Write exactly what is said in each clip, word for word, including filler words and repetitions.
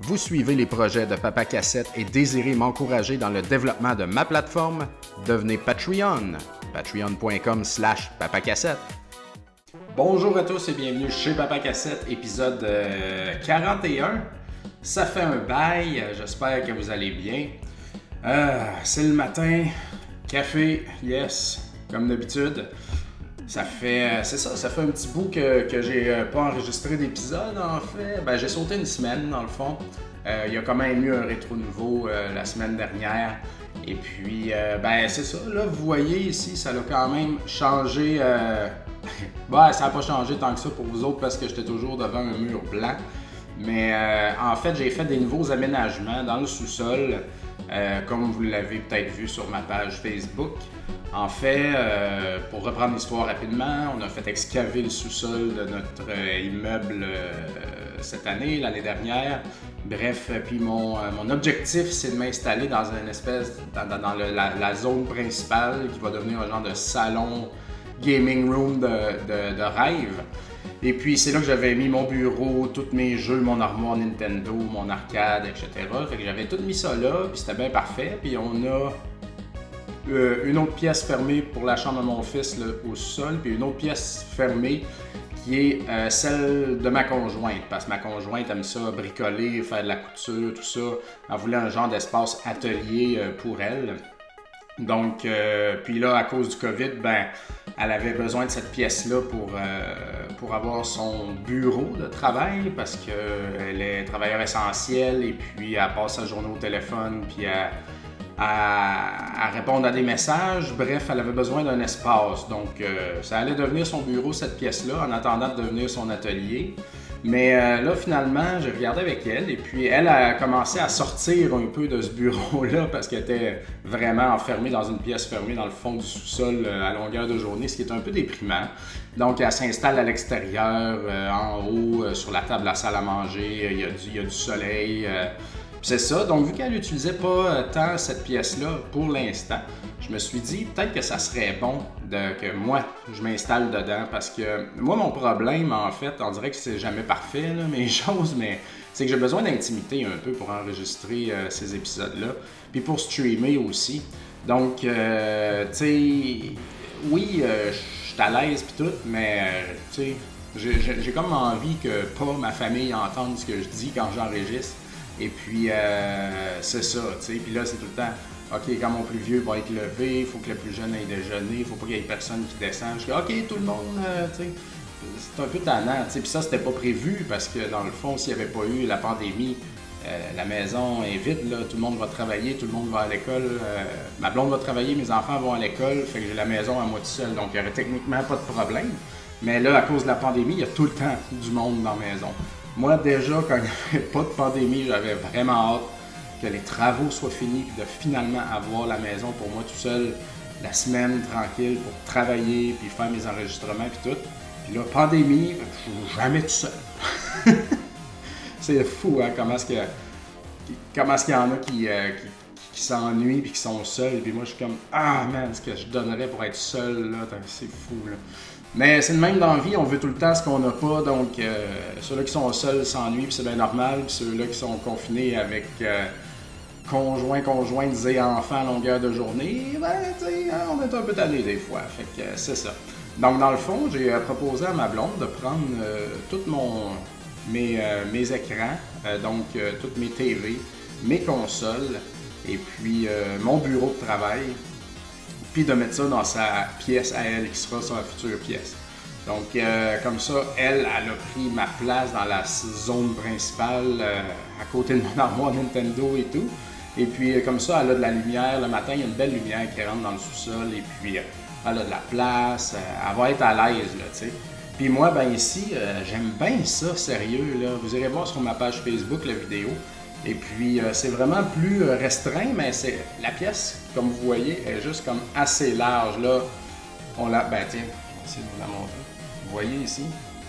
Vous suivez les projets de Papa Cassette et désirez m'encourager dans le développement de ma plateforme? Devenez Patreon. Patreon.com slash papacassette. Bonjour à tous et bienvenue chez Papa Cassette, épisode euh, quarante et un. Ça fait un bail, j'espère que vous allez bien. Euh, c'est le matin, café, yes, comme d'habitude. Ça fait, c'est ça, ça fait un petit bout que, que j'ai pas enregistré d'épisode en fait. Ben, j'ai sauté une semaine dans le fond. Euh, il y a quand même eu un rétro nouveau euh, la semaine dernière. Et puis, euh, ben c'est ça, là, vous voyez ici, ça a quand même changé. Euh... ben, ça n'a pas changé tant que ça pour vous autres parce que j'étais toujours devant un mur blanc. Mais euh, en fait, j'ai fait des nouveaux aménagements dans le sous-sol, euh, comme vous l'avez peut-être vu sur ma page Facebook. En fait, euh, pour reprendre l'histoire rapidement, on a fait excaver le sous-sol de notre euh, immeuble euh, cette année, l'année dernière. Bref, puis mon, euh, mon objectif, c'est de m'installer dans une espèce, dans, dans, dans le, la, la zone principale qui va devenir un genre de salon gaming room de, de, de rêve. Et puis c'est là que j'avais mis mon bureau, tous mes jeux, mon armoire Nintendo, mon arcade, et cetera. Fait que j'avais tout mis ça là, puis c'était bien parfait. Puis on a euh, une autre pièce fermée pour la chambre de mon fils là, au sol, puis une autre pièce fermée qui est euh, celle de ma conjointe. Parce que ma conjointe aime ça, bricoler, faire de la couture, tout ça. Elle voulait un genre d'espace atelier euh, pour elle. Donc, euh, puis là, à cause du COVID, ben, elle avait besoin de cette pièce-là pour, euh, pour avoir son bureau de travail parce qu'elle est travailleur essentiel et puis elle passe sa journée au téléphone puis elle, à, à répondre à des messages. Bref, elle avait besoin d'un espace. Donc, euh, ça allait devenir son bureau, cette pièce-là, en attendant de devenir son atelier. Mais euh, là, finalement, j'ai regardé avec elle et puis elle a commencé à sortir un peu de ce bureau-là parce qu'elle était vraiment enfermée dans une pièce fermée dans le fond du sous-sol euh, à longueur de journée, ce qui est un peu déprimant. Donc, elle s'installe à l'extérieur, euh, en haut, euh, sur la table de la salle à manger. Il y a du, il y a du soleil. Euh, C'est ça, donc vu qu'elle n'utilisait pas tant cette pièce-là pour l'instant, je me suis dit peut-être que ça serait bon de, que moi, je m'installe dedans parce que moi, mon problème, en fait, on dirait que c'est jamais parfait, là, mes choses, mais c'est que j'ai besoin d'intimité un peu pour enregistrer euh, ces épisodes-là, puis pour streamer aussi. Donc, euh, tu sais, oui, euh, je suis à l'aise puis tout, mais euh, tu sais, j'ai, j'ai comme envie que pas ma famille entende ce que je dis quand j'enregistre. Et puis, euh, c'est ça, tu sais. Puis là, c'est tout le temps, OK, quand mon plus vieux va être levé, il faut que le plus jeune aille déjeuner, il faut pas qu'il y ait personne qui descende. Je dis, OK, tout le monde, euh, tu sais. C'est un peu tannant, tu sais. Puis ça, c'était pas prévu parce que, dans le fond, s'il n'y avait pas eu la pandémie, euh, la maison est vide, là. Tout le monde va travailler, tout le monde va à l'école. Euh, ma blonde va travailler, mes enfants vont à l'école, fait que j'ai la maison à moi tout seul. Donc, il n'y aurait techniquement pas de problème. Mais là, à cause de la pandémie, il y a tout le temps du monde dans la maison. Moi, déjà, quand il n'y avait pas de pandémie, j'avais vraiment hâte que les travaux soient finis et de finalement avoir la maison pour moi tout seul, la semaine tranquille pour travailler puis faire mes enregistrements puis tout. Puis là, pandémie, je suis jamais tout seul. C'est fou, hein, comment est-ce que, comment est-ce qu'il y en a qui, euh, qui, qui s'ennuient puis qui sont seuls. Puis moi, je suis comme, ah man, ce que je donnerais pour être seul, là, c'est fou, là. Mais c'est le même dans la vie, on veut tout le temps ce qu'on n'a pas, donc euh, ceux-là qui sont seuls s'ennuient, puis c'est bien normal, puis ceux-là qui sont confinés avec euh, conjoint, conjointe et enfants à longueur de journée, ben, tu sais, hein, on est un peu tanné des fois, fait que euh, c'est ça. Donc, dans le fond, j'ai euh, proposé à ma blonde de prendre euh, tous mes, euh, mes écrans, euh, donc euh, toutes mes T V, mes consoles, et puis euh, mon bureau de travail, puis de mettre ça dans sa pièce à elle, qui sera sa future pièce. Donc, euh, comme ça, elle, elle a pris ma place dans la zone principale, euh, à côté de mon armoire Nintendo et tout. Et puis, comme ça, elle a de la lumière. Le matin, il y a une belle lumière qui rentre dans le sous-sol. Et puis, elle a de la place. Euh, elle va être à l'aise, là, tu sais. Puis moi, ben ici, euh, j'aime bien ça, sérieux, là. Vous irez voir sur ma page Facebook la vidéo. Et puis, euh, c'est vraiment plus euh, restreint, mais c'est la pièce, comme vous voyez, est juste comme assez large, là. On l'a... Ben tiens, on va essayer de vous la montrer. Vous voyez ici?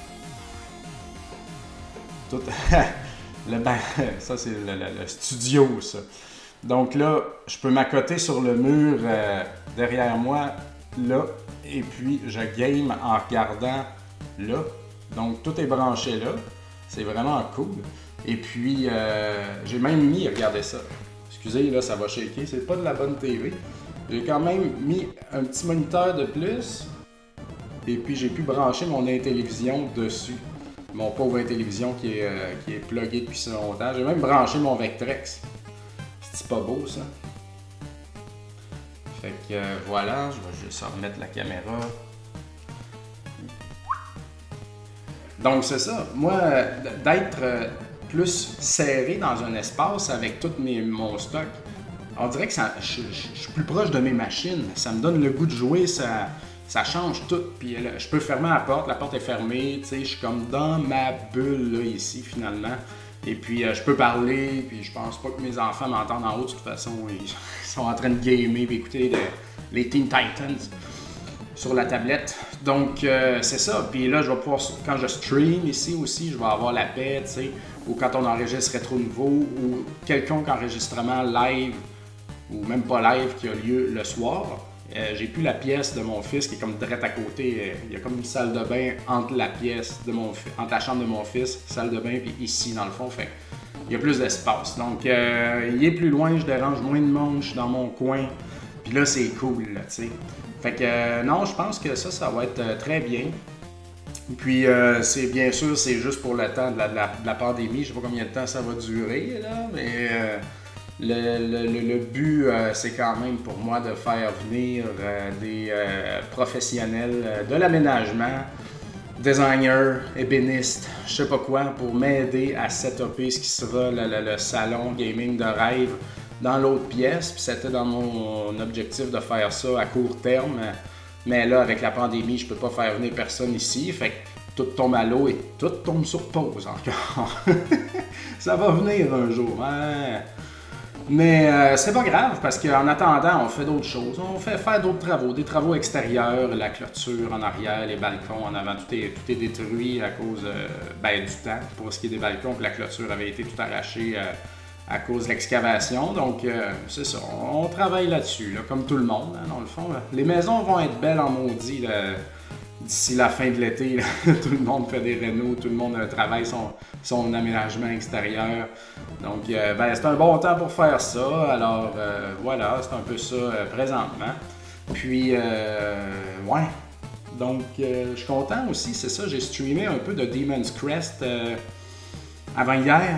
Tout... le, ben, ça, c'est le, le, le studio, ça. Donc là, je peux m'accoter sur le mur euh, derrière moi, là, et puis je game en regardant là. Donc, tout est branché là. C'est vraiment cool. Et puis, euh, j'ai même mis, regardez ça. Excusez, là, ça va shaker, c'est pas de la bonne T V. J'ai quand même mis un petit moniteur de plus. Et puis, j'ai pu brancher mon Intellivision dessus. Mon pauvre Intellivision qui est, euh, qui est plugué depuis si longtemps. J'ai même branché mon Vectrex. C'est pas beau, ça? Fait que euh, voilà, je vais juste remettre la caméra. Donc, c'est ça. Moi, d'être euh, plus serré dans un espace avec tout mes, mon stock, on dirait que ça, je, je, je suis plus proche de mes machines. Ça me donne le goût de jouer, ça, ça change tout. Puis là, je peux fermer la porte, la porte est fermée, tu sais, je suis comme dans ma bulle là, ici finalement. Et puis euh, je peux parler, puis je pense pas que mes enfants m'entendent en haut de toute façon. Ils sont en train de gamer et écouter de, les Teen Titans sur la tablette. Donc euh, c'est ça. Puis là, je vais pouvoir, quand je stream ici aussi, je vais avoir la paix, tu sais, ou quand on enregistre Rétro Nouveau, ou quelconque enregistrement live, ou même pas live, qui a lieu le soir. Euh, j'ai plus la pièce de mon fils qui est comme direct à côté. Euh, il y a comme une salle de bain entre la pièce de mon fi- entre la chambre de mon fils, salle de bain, puis ici dans le fond. Fait il y a plus d'espace. Donc euh, il est plus loin, je dérange moins de monde, je suis dans mon coin. Puis là, c'est cool, là, tu sais. Fait que euh, non, je pense que ça, ça va être euh, très bien. Puis euh, c'est bien sûr, c'est juste pour le temps de la, de la, de la pandémie. Je sais pas combien de temps ça va durer, là, mais euh, le, le, le but, euh, c'est quand même pour moi de faire venir euh, des euh, professionnels euh, de l'aménagement, designers, ébénistes, je sais pas quoi, pour m'aider à setuper ce qui sera le, le, le salon gaming de rêve dans l'autre pièce. Puis c'était dans mon objectif de faire ça à court terme. Mais là, avec la pandémie, je peux pas faire venir personne ici. Fait que tout tombe à l'eau et tout tombe sur pause encore. Ça va venir un jour. Hein? Mais euh, c'est pas grave parce qu'en attendant, on fait d'autres choses. On fait faire d'autres travaux, des travaux extérieurs, la clôture en arrière, les balcons en avant, tout est, tout est détruit à cause euh, ben, du temps. Pour ce qui est des balcons, la clôture avait été tout arrachée euh, à cause de l'excavation. Donc euh, c'est ça, on, on travaille là-dessus, là, comme tout le monde, hein, dans le fond. Là. Les maisons vont être belles en maudit là, d'ici la fin de l'été. Là. Tout le monde fait des rénaux, tout le monde euh, travaille son, son aménagement extérieur. Donc, euh, ben, c'est un bon temps pour faire ça. Alors, euh, voilà, c'est un peu ça euh, présentement. Puis, euh, ouais. Donc, euh, je suis content aussi, c'est ça. J'ai streamé un peu de Demon's Crest euh, avant hier.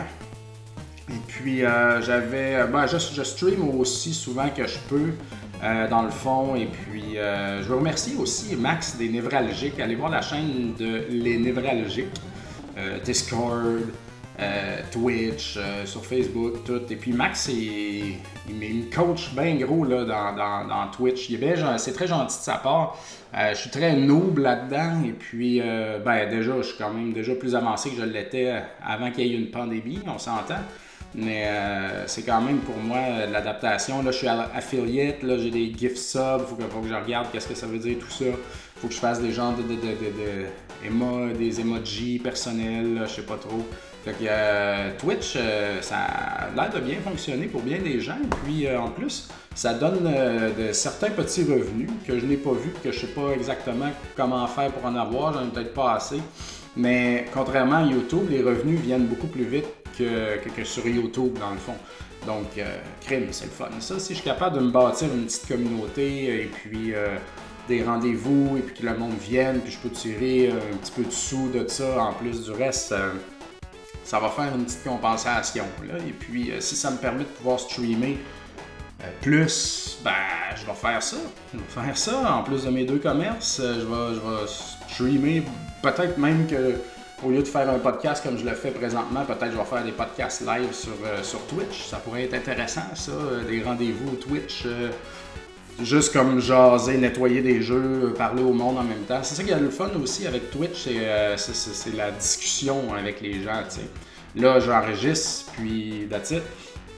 Et puis, euh, j'avais. Ben, je, je stream aussi souvent que je peux, euh, dans le fond. Et puis, euh, je veux remercier aussi Max des Névralgiques. Allez voir la chaîne de Les Névralgiques, euh, Discord. Euh, Twitch, euh, sur Facebook, tout. Et puis Max, il, il me coach bien gros là, dans, dans, dans Twitch. Il est bien, c'est très gentil de sa part. Euh, je suis très noob là-dedans. Et puis, euh, ben déjà, je suis quand même déjà plus avancé que je l'étais avant qu'il y ait une pandémie, on s'entend. Mais euh, c'est quand même pour moi euh, l'adaptation. Là, je suis affiliate, là, j'ai des gift subs, il faut, faut que je regarde qu'est-ce que ça veut dire tout ça. Il faut que je fasse des genres de, de, de, de, de émo, des emojis personnels, là, je sais pas trop. Fait que euh, Twitch, euh, ça a l'air de bien fonctionner pour bien des gens. Et puis euh, en plus, ça donne euh, de certains petits revenus que je n'ai pas vu, que je sais pas exactement comment faire pour en avoir, j'en ai peut-être pas assez. Mais contrairement à YouTube, les revenus viennent beaucoup plus vite que, que, que sur YouTube dans le fond. Donc, euh, crime, c'est le fun. Ça, si je suis capable de me bâtir une petite communauté et puis euh, des rendez-vous et puis que le monde vienne, puis je peux tirer euh, un petit peu de sous de ça en plus du reste, euh, ça va faire une petite compensation. Là. Et puis, euh, si ça me permet de pouvoir streamer euh, plus, ben, je vais faire ça. Je vais faire ça. En plus de mes deux commerces, euh, je vais, je vais streamer. Peut-être même que au lieu de faire un podcast comme je le fais présentement, peut-être je vais faire des podcasts live sur, euh, sur Twitch. Ça pourrait être intéressant, ça, euh, des rendez-vous Twitch. Euh, juste comme jaser, nettoyer des jeux, parler au monde en même temps. C'est ça qui a le fun aussi avec Twitch, c'est, euh, c'est, c'est, c'est la discussion avec les gens, tu sais. Là, j'enregistre, puis that's it.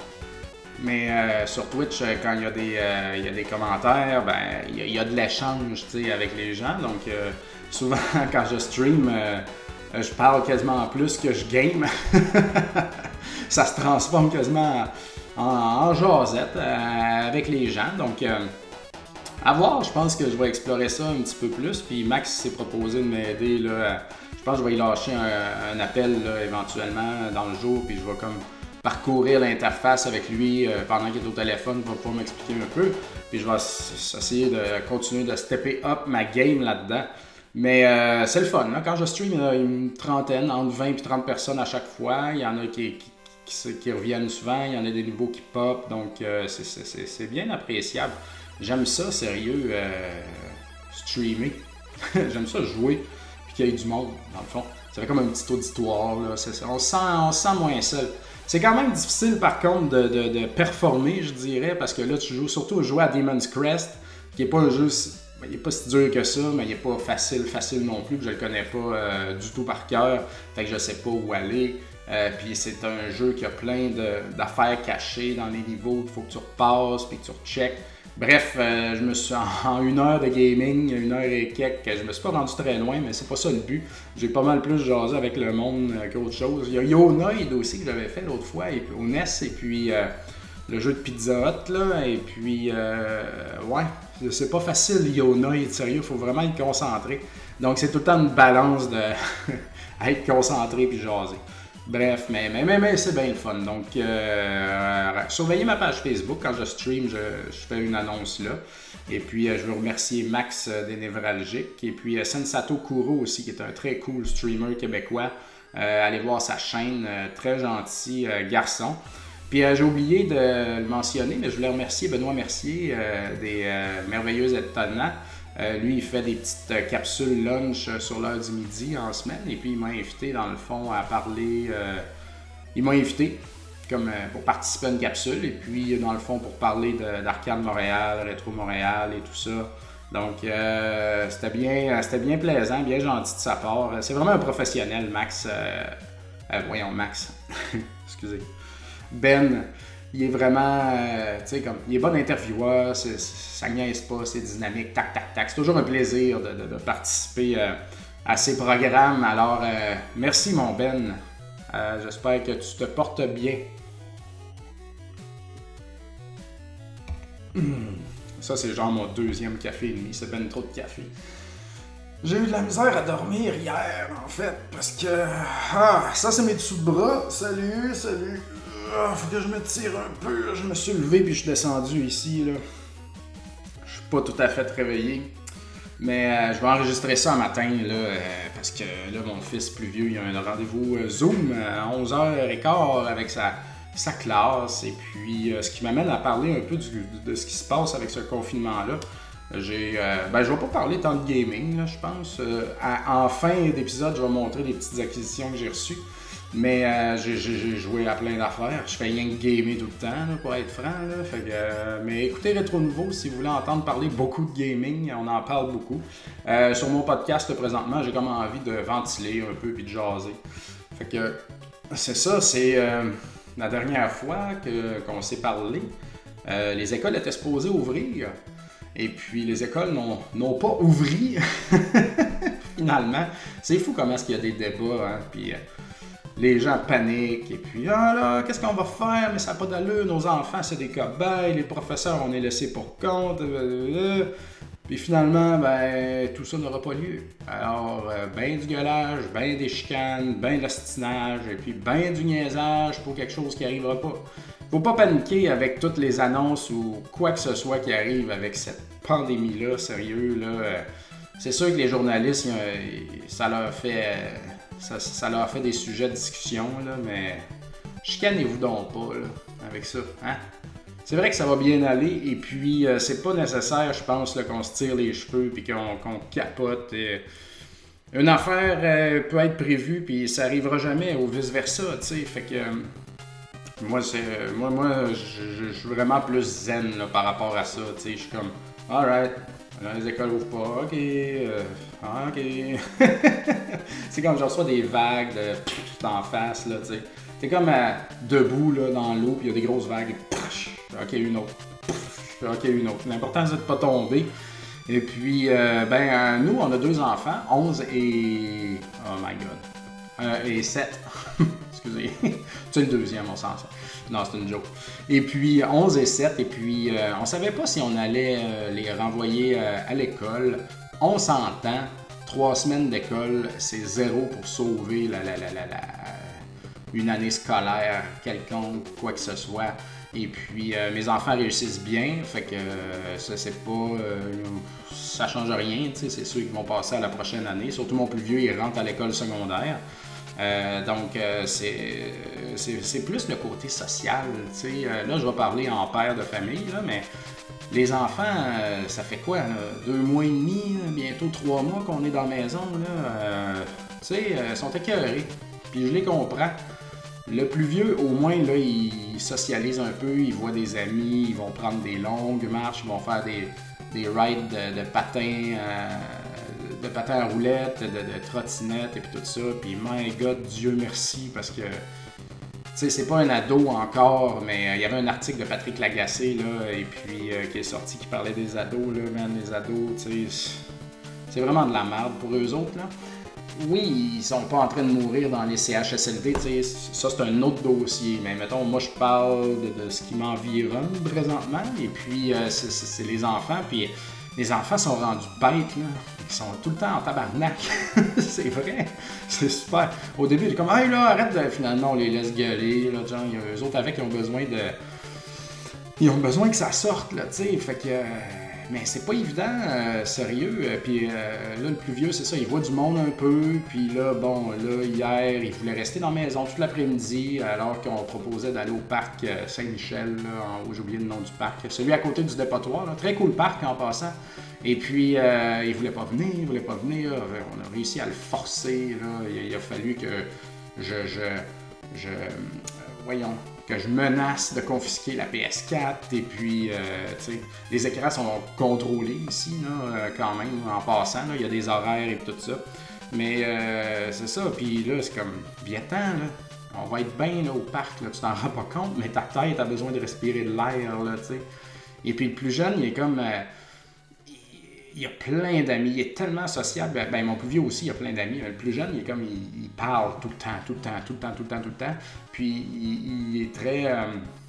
Mais euh, sur Twitch, quand il y a des, euh, il y a des commentaires, ben il y, a, il y a de l'échange, tu sais, avec les gens. Donc, euh, souvent, quand je stream, euh, je parle quasiment plus que je game. Ça se transforme quasiment en, en, en jasette euh, avec les gens. Donc, euh, à voir, je pense que je vais explorer ça un petit peu plus. Puis Max s'est proposé de m'aider là, je pense que je vais y lâcher un, un appel là, éventuellement dans le jour, puis je vais comme parcourir l'interface avec lui euh, pendant qu'il est au téléphone pour pouvoir m'expliquer un peu. Puis je vais essayer de continuer de stepper up ma game là-dedans. Mais euh, c'est le fun. Là. Quand je stream, il y a une trentaine, entre vingt et trente personnes à chaque fois. Il y en a qui, qui, qui, qui reviennent souvent, il y en a des nouveaux qui pop. Donc euh, c'est, c'est, c'est, c'est bien appréciable. J'aime ça, sérieux, euh, streamer. J'aime ça jouer, puis qu'il y ait du monde, dans le fond. Ça fait comme un petit auditoire. Là. C'est, on, se sent, on se sent moins seul. C'est quand même difficile, par contre, de, de, de performer, je dirais, parce que là, tu joues surtout jouer à Demon's Crest, qui n'est pas un jeu, il n'est pas si dur que ça, mais il n'est pas facile, facile non plus, puis je le connais pas euh, du tout par cœur, fait que je sais pas où aller. Euh, puis c'est un jeu qui a plein de, d'affaires cachées dans les niveaux, il faut que tu repasses, puis que tu recheckes. Bref, euh, je me suis en, en une heure de gaming, une heure et quelques, je me suis pas rendu très loin, mais c'est pas ça le but. J'ai pas mal plus jasé avec le monde euh, qu'autre chose. Il y a Yonoid aussi que j'avais fait l'autre fois et, au N E S, et puis euh, le jeu de Pizza Hut, là, et puis euh, ouais, c'est pas facile Yonoid, sérieux, il faut vraiment être concentré. Donc c'est tout le temps une balance de être concentré puis jaser. Bref, mais, mais, mais, mais c'est bien le fun. Donc, euh, surveillez ma page Facebook. Quand je stream, je, je fais une annonce là. Et puis, euh, je veux remercier Max euh, des Névralgiques. Et puis, euh, Sensato Kuro aussi, qui est un très cool streamer québécois. Euh, allez voir sa chaîne. Euh, très gentil euh, garçon. Puis, euh, j'ai oublié de le mentionner, mais je voulais remercier Benoît Mercier euh, des euh, Merveilleux Étonnants. Euh, lui, il fait des petites euh, capsules lunch euh, sur l'heure du midi en semaine. Et puis, il m'a invité, dans le fond, à parler... Euh, il m'a invité comme, euh, pour participer à une capsule. Et puis, dans le fond, pour parler de, d'Arcade Montréal, Rétro Montréal et tout ça. Donc, euh, c'était, bien, c'était bien plaisant, bien gentil de sa part. C'est vraiment un professionnel, Max. Euh, euh, voyons, Max. Excusez. Ben... Il est vraiment, euh, tu sais, comme, il est bon intervieweur, c'est, c'est, ça niaise pas, c'est dynamique, tac, tac, tac. C'est toujours un plaisir de, de, de participer euh, à ces programmes. Alors, euh, merci mon Ben. Euh, j'espère que tu te portes bien. Ça, c'est genre mon deuxième café et demi, c'est ben trop de café. J'ai eu de la misère à dormir hier, en fait, parce que... Ah, ça, c'est mes dessous de bras. Salut, salut. Ah, faut que je me tire un peu. Je me suis levé puis je suis descendu ici. Là. Je suis pas tout à fait réveillé. Mais euh, je vais enregistrer ça un matin là, euh, parce que là, mon fils plus vieux, il a un rendez-vous euh, Zoom à onze heures quinze avec sa, sa classe. Et puis, euh, ce qui m'amène à parler un peu du, de ce qui se passe avec ce confinement-là. J'ai, euh, ben, je vais pas parler tant de gaming, là, je pense. Euh, à, en fin d'épisode, je vais montrer les petites acquisitions que j'ai reçues. Mais euh, j'ai, j'ai, j'ai joué à plein d'affaires. Je fais rien que gamer tout le temps, là, pour être franc. Là. Fait que, euh, mais écoutez Rétro Nouveau si vous voulez entendre parler beaucoup de gaming. On en parle beaucoup. Euh, sur mon podcast, présentement, j'ai comme envie de ventiler un peu puis de jaser. Fait que c'est ça, c'est euh, la dernière fois que, qu'on s'est parlé. Euh, les écoles étaient supposées ouvrir. Et puis les écoles n'ont, n'ont pas ouvert. Finalement. C'est fou comment est-ce qu'il y a des débats. Hein? Puis, euh, les gens paniquent, et puis « Ah là, qu'est-ce qu'on va faire? Mais ça n'a pas d'allure, nos enfants, c'est des cobayes, les professeurs, on est laissés pour compte. » Puis finalement, ben, tout ça n'aura pas lieu. Alors, euh, ben du gueulage, ben des chicanes, ben de l'ostinage, et puis ben du niaisage pour quelque chose qui n'arrivera pas. Faut pas paniquer avec toutes les annonces ou quoi que ce soit qui arrive avec cette pandémie-là, sérieux, là. Euh, c'est sûr que les journalistes, ça leur fait... Euh, Ça, ça leur fait des sujets de discussion, là, mais chicanez-vous donc pas là, avec ça. Hein? C'est vrai que ça va bien aller, et puis euh, c'est pas nécessaire, je pense, là, qu'on se tire les cheveux et qu'on, qu'on capote. Et... Une affaire euh, peut être prévue, puis ça arrivera jamais, ou vice-versa, tu sais. Fait que euh, moi, c'est, moi, moi je, je suis vraiment plus zen là, par rapport à ça, tu sais. Je suis comme, alright. Les écoles ouvrent pas, ok, euh, ok. C'est comme je reçois des vagues de pff, d'en face, là, tu sais. T'es comme euh, debout, là, dans l'eau, puis il y a des grosses vagues, pff, ok, une autre, pff, ok, une autre. L'important, c'est de pas tomber. Et puis, euh, ben, euh, nous, on a deux enfants, onze et... Oh my God. Euh, et sept. Excusez. C'est le deuxième, on s'en sort. Non, c'est une joke. Et puis, onze et sept, et puis, euh, on savait pas si on allait euh, les renvoyer euh, à l'école. On s'entend, trois semaines d'école, c'est zéro pour sauver la, la, la, la, la, une année scolaire quelconque, quoi que ce soit. Et puis, euh, mes enfants réussissent bien, fait que euh, ça, c'est pas... Euh, ça change rien, tu sais, c'est ceux qui vont passer à la prochaine année. Surtout mon plus vieux, il rentre à l'école secondaire. Euh, donc, euh, c'est, c'est, c'est plus le côté social, tu sais. Euh, là, je vais parler en père de famille, là, mais les enfants, euh, ça fait quoi? Euh, deux mois et demi, là, bientôt trois mois qu'on est dans la maison, là. Euh, tu sais, ils sont écœurés. Puis je les comprends. Le plus vieux, au moins, là, il socialise un peu, il voit des amis, ils vont prendre des longues marches, ils vont faire des, des rides de, de patins, euh, de patins à roulettes, de, de trottinettes et puis tout ça. Puis, my God, Dieu merci, parce que, tu sais, c'est pas un ado encore, mais euh, il y avait un article de Patrick Lagacé, là, et puis, euh, qui est sorti, qui parlait des ados, là, man, les ados, tu sais, c'est vraiment de la merde pour eux autres, là. Oui, ils sont pas en train de mourir dans les C H S L D, tu sais, ça c'est un autre dossier, mais mettons, moi je parle de, de ce qui m'environne présentement, et puis euh, c'est, c'est, c'est les enfants, puis les enfants sont rendus bêtes, là. Ils sont tout le temps en tabarnak, c'est vrai, c'est super. Au début, ils sont comme, hey là, arrête de, finalement on les laisse gueuler, là, genre, eux autres avec, ils ont besoin de, ils ont besoin que ça sorte, là, tu sais, fait que... Euh... Mais c'est pas évident, euh, sérieux. Puis euh, là, le plus vieux, c'est ça, il voit du monde un peu. Puis là, bon, là, hier, il voulait rester dans la maison toute l'après-midi, alors qu'on proposait d'aller au parc Saint-Michel, là, en haut, j'ai oublié le nom du parc. Celui à côté du dépotoir, là. Très cool parc en passant. Et puis, euh, il voulait pas venir, il voulait pas venir. On a réussi à le forcer, là. Il, il a fallu que je... je, je euh, voyons... que je menace de confisquer la P S quatre, et puis, euh, tu sais, les écrans sont contrôlés ici, là, euh, quand même, en passant, là, il y a des horaires et tout ça, mais euh, c'est ça, puis là, c'est comme, viens-t'en, là, on va être bien, là, au parc, là, tu t'en rends pas compte, mais ta tête a besoin de respirer de l'air, là, tu sais, et puis le plus jeune, il est comme... Euh, il a plein d'amis, il est tellement sociable. Ben, ben, mon plus vieux aussi, il a plein d'amis. Le plus jeune, il est comme, il, il parle tout le temps, tout le temps, tout le temps, tout le temps, tout le temps. Puis, il, il est très... Euh,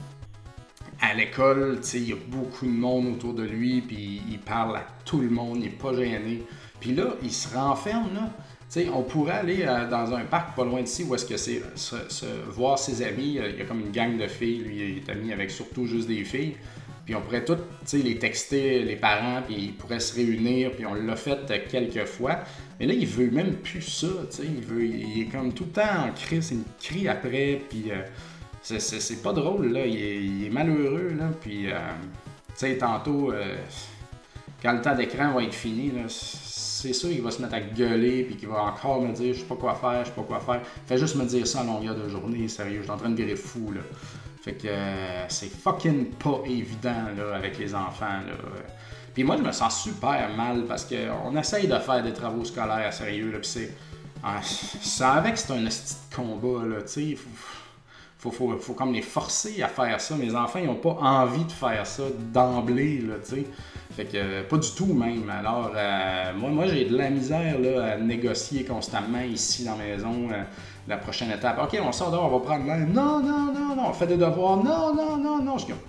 à l'école, tu sais, il y a beaucoup de monde autour de lui, puis il parle à tout le monde, il n'est pas gêné. Puis là, il se renferme, là. Tu sais, on pourrait aller euh, dans un parc pas loin d'ici où est-ce que c'est se, se, voir ses amis. Il y a comme une gang de filles, lui, il est ami avec surtout juste des filles. Puis on pourrait tous les texter, les parents, puis ils pourraient se réunir, puis on l'a fait quelques fois. Mais là, il veut même plus ça, tu sais. Il, veut, il est comme tout le temps en crise, il crie après, puis euh, c'est, c'est, c'est pas drôle, là. Il est, il est malheureux, là. Puis, euh, tu sais, tantôt, euh, quand le temps d'écran va être fini, là, c'est sûr qu'il va se mettre à gueuler, puis qu'il va encore me dire « je sais pas quoi faire, je sais pas quoi faire ». Fais juste me dire ça à longueur de journée, sérieux, je suis en train de virer fou, là. Fait que euh, c'est fucking pas évident là, avec les enfants. Là. Puis moi, je me sens super mal parce qu'on essaye de faire des travaux scolaires sérieux. Là, pis c'est. Ah, ça avec, c'est un petit combat. Là, tu sais. Faut, faut, faut, faut comme les forcer à faire ça. Mes enfants, ils n'ont pas envie de faire ça d'emblée. Là, tu sais. Fait que euh, pas du tout même. Alors, euh, moi, moi, j'ai de la misère là, à négocier constamment ici dans la maison. Euh, La prochaine étape. OK, on sort dehors, on va prendre l'air. Non, non, non, non, on fait des devoirs. Non, non, non, non. Je dis,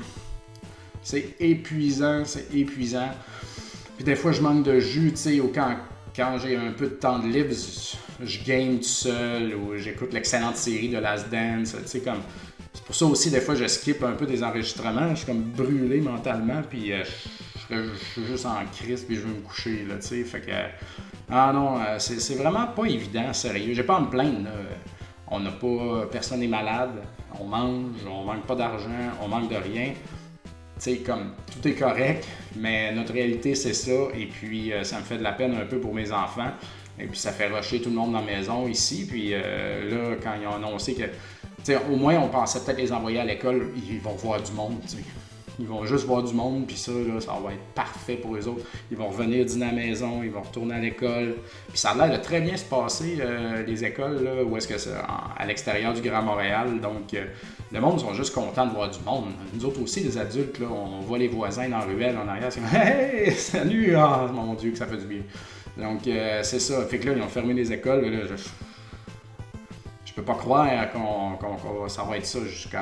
c'est épuisant, c'est épuisant. Puis des fois, je manque de jus, tu sais, ou quand, quand j'ai un peu de temps de libre, je, je game tout seul, ou j'écoute l'excellente série de Last Dance, tu sais, comme... C'est pour ça aussi, des fois, je skip un peu des enregistrements. Je suis comme brûlé mentalement, puis euh, je, je, je suis juste en crise, puis je veux me coucher, là, tu sais. Fait que... Ah non, c'est, c'est vraiment pas évident, sérieux. J'ai pas à me plaindre, là. On n'a pas... Personne n'est malade. On mange, on manque pas d'argent, on manque de rien. Tu sais, comme, tout est correct, mais notre réalité, c'est ça. Et puis, euh, ça me fait de la peine un peu pour mes enfants. Et puis, ça fait rusher tout le monde dans la maison ici. Puis euh, là, quand ils ont annoncé que... Tu sais, au moins, on pensait peut-être les envoyer à l'école, ils vont voir du monde, tu sais. Ils vont juste voir du monde, puis ça, là, ça va être parfait pour eux autres. Ils vont revenir dîner à la maison, ils vont retourner à l'école. Puis ça a l'air de très bien se passer, euh, les écoles, là, où est-ce que c'est à l'extérieur du Grand Montréal. Donc, euh, le monde sont juste contents de voir du monde. Nous autres aussi, les adultes, là, on voit les voisins dans la ruelle en arrière. C'est comme « Hey, salut! Ah, mon Dieu, que ça fait du bien! » Donc, euh, c'est ça. Fait que là, ils ont fermé les écoles. Là, je, je peux pas croire qu'on, qu'on, qu'on ça va être ça jusqu'en...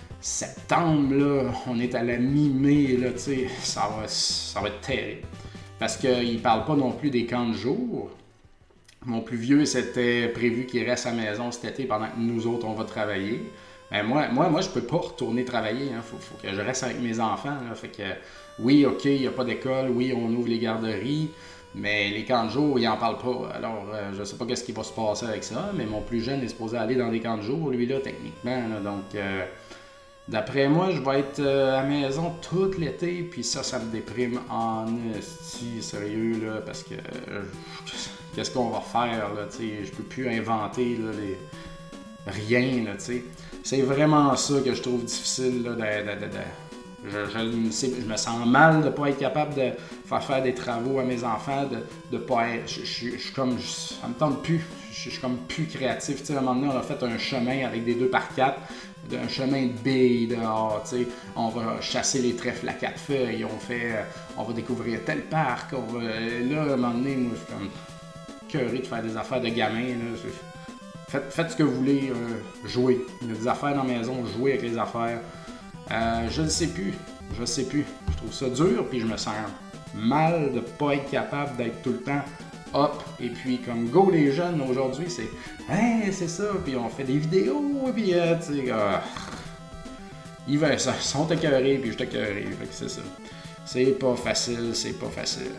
septembre, là, on est à la mi-mai, là, tu sais, ça va, ça va être terrible. parce qu'il ne parle pas non plus des camps de jour. Mon plus vieux, c'était prévu qu'il reste à la maison cet été pendant que nous autres, on va travailler. Ben moi, moi, moi, je peux pas retourner travailler. Il hein. faut, faut que je reste avec mes enfants. Là. Fait que, oui, OK, il n'y a pas d'école. Oui, on ouvre les garderies. Mais les camps de jour, ils n'en parlent pas. Alors, euh, je sais pas ce qui va se passer avec ça. Mais mon plus jeune est supposé aller dans les camps de jour, lui, là, techniquement. Là. Donc, euh, d'après moi, je vais être euh, à la maison tout l'été. Puis ça, ça me déprime en esti, sérieux, là. Parce que... Euh, qu'est-ce qu'on va faire, là, tu sais, je peux plus inventer, là, les... rien, là, tu sais. C'est vraiment ça que je trouve difficile, là, de... de, de, de... Je, je, je me sens mal de ne pas être capable de faire faire des travaux à mes enfants, de ne pas être... Je, je, je, je comme... Je, ça me tente plus, je, je suis comme plus créatif, tu sais, à un moment donné, on a fait un chemin avec des deux par quatre, un chemin de billes dehors, tu sais, on va chasser les trèfles à quatre feuilles, on fait... On va découvrir tel parc, on va... Là, à un moment donné, moi, je suis comme... Curé de faire des affaires de gamin. Là. Faites, faites ce que vous voulez, euh, jouer. Il y a des affaires dans la maison, jouer avec les affaires. Euh, je ne sais plus. Je ne sais plus. Je trouve ça dur, puis je me sens mal de ne pas être capable d'être tout le temps up. Et puis, comme go les jeunes aujourd'hui, c'est hey, c'est ça, puis on fait des vidéos, puis euh, tu sais, euh, ils veulent ça. Ils sont écœurés, puis je suis écœuré. Fait que c'est ça. C'est pas facile, c'est pas facile.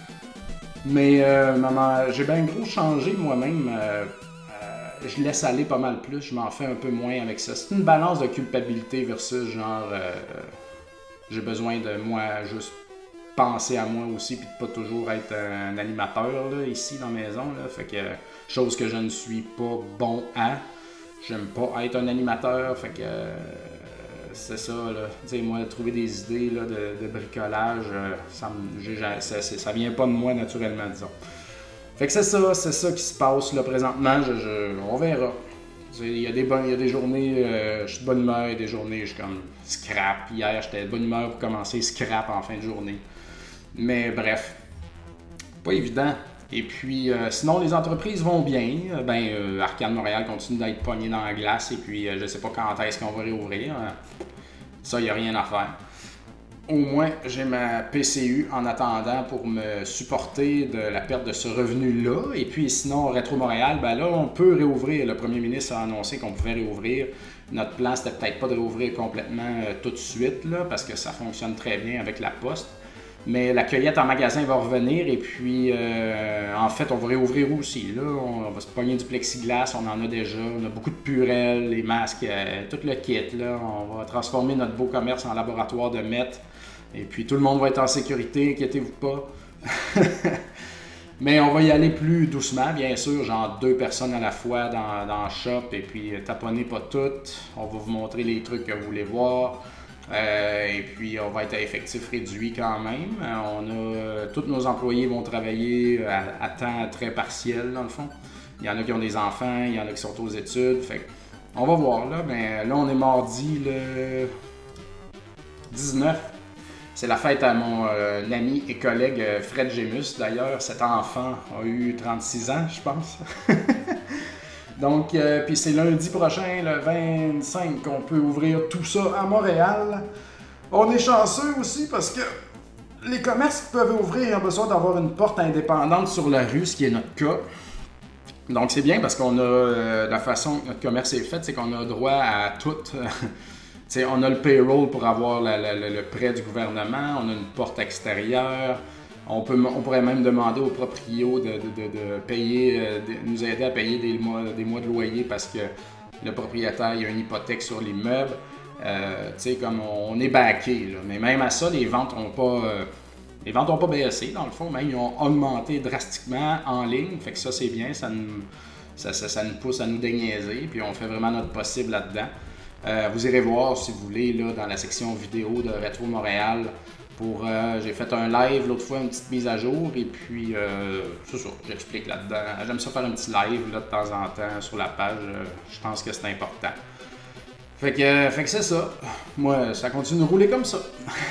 Mais euh, maman, j'ai bien gros changé moi-même. Euh, euh, je laisse aller pas mal plus. Je m'en fais un peu moins avec ça. C'est une balance de culpabilité versus genre... Euh, j'ai besoin de moi juste penser à moi aussi puis de pas toujours être un animateur là, ici dans la maison. Là. Fait que, chose que je ne suis pas bon à. J'aime pas être un animateur. Fait que... Euh, c'est ça, là. Tu sais, moi, trouver des idées là, de, de bricolage, euh, ça, me, ça, ça vient pas de moi naturellement, disons. Fait que c'est ça, c'est ça qui se passe là présentement, je, je, on verra. Il y a des, bon, il y a des journées, euh, je suis de bonne humeur, il y a des journées, je suis comme scrap. Hier, j'étais de bonne humeur pour commencer scrap en fin de journée. Mais bref, pas évident. Et puis, euh, sinon, les entreprises vont bien. Ben, euh, Arcade Montréal continue d'être pogné dans la glace. Et puis, euh, je sais pas quand est-ce qu'on va réouvrir. Ça, il n'y a rien à faire. Au moins, j'ai ma P C U en attendant pour me supporter de la perte de ce revenu-là. Et puis, sinon, Rétro Montréal, ben là, on peut réouvrir. Le premier ministre a annoncé qu'on pouvait réouvrir. Notre plan, c'était peut-être pas de réouvrir complètement euh, tout de suite, là, parce que ça fonctionne très bien avec la poste. Mais la cueillette en magasin va revenir et puis, euh, en fait, on va réouvrir aussi. Là, on va se pogner du plexiglas, on en a déjà. On a beaucoup de purelles, les masques, euh, tout le kit. Là. On va transformer notre beau commerce en laboratoire de maître. Et puis, tout le monde va être en sécurité, inquiétez-vous pas. Mais on va y aller plus doucement, bien sûr, genre deux personnes à la fois dans, dans le shop. Et puis, taponnez pas toutes. On va vous montrer les trucs que vous voulez voir. Euh, et puis, on va être à effectif réduit quand même. Euh, on a, euh, tous nos employés vont travailler à, à temps très partiel, dans le fond. Il y en a qui ont des enfants, il y en a qui sont aux études. Fait on va voir, là. Mais là, on est mardi le dix-neuf. C'est la fête à mon euh, ami et collègue Fred Gémus. D'ailleurs, cet enfant a eu trente-six ans, je pense. Donc, euh, puis c'est lundi prochain, le vingt-cinq, qu'on peut ouvrir tout ça à Montréal. On est chanceux aussi parce que les commerces qui peuvent ouvrir ont besoin d'avoir une porte indépendante sur la rue, ce qui est notre cas. Donc, c'est bien parce qu'on a, euh, la façon que notre commerce est fait, c'est qu'on a droit à tout. T'sais, on a le payroll pour avoir la, la, la, le prêt du gouvernement, on a une porte extérieure. On, peut, on pourrait même demander aux proprios de, de, de, de payer, de nous aider à payer des mois, des mois de loyer parce que le propriétaire il a une hypothèque sur l'immeuble. Euh, tu sais, comme on, on est backé. Là. Mais même à ça, les ventes n'ont pas, euh, les ventes ont pas baissé, dans le fond. Même ils ont augmenté drastiquement en ligne. Fait que ça, c'est bien. Ça nous, ça, ça, ça nous pousse à nous déniaiser. Puis on fait vraiment notre possible là-dedans. Euh, vous irez voir, si vous voulez, là, dans la section vidéo de Rétro Montréal. Pour, euh, j'ai fait un live l'autre fois, une petite mise à jour, et puis euh, c'est ça, j'explique là-dedans. J'aime ça faire un petit live là, de temps en temps sur la page, euh, je pense que c'est important. Fait que, euh, fait que c'est ça. Moi, ça continue de rouler comme ça.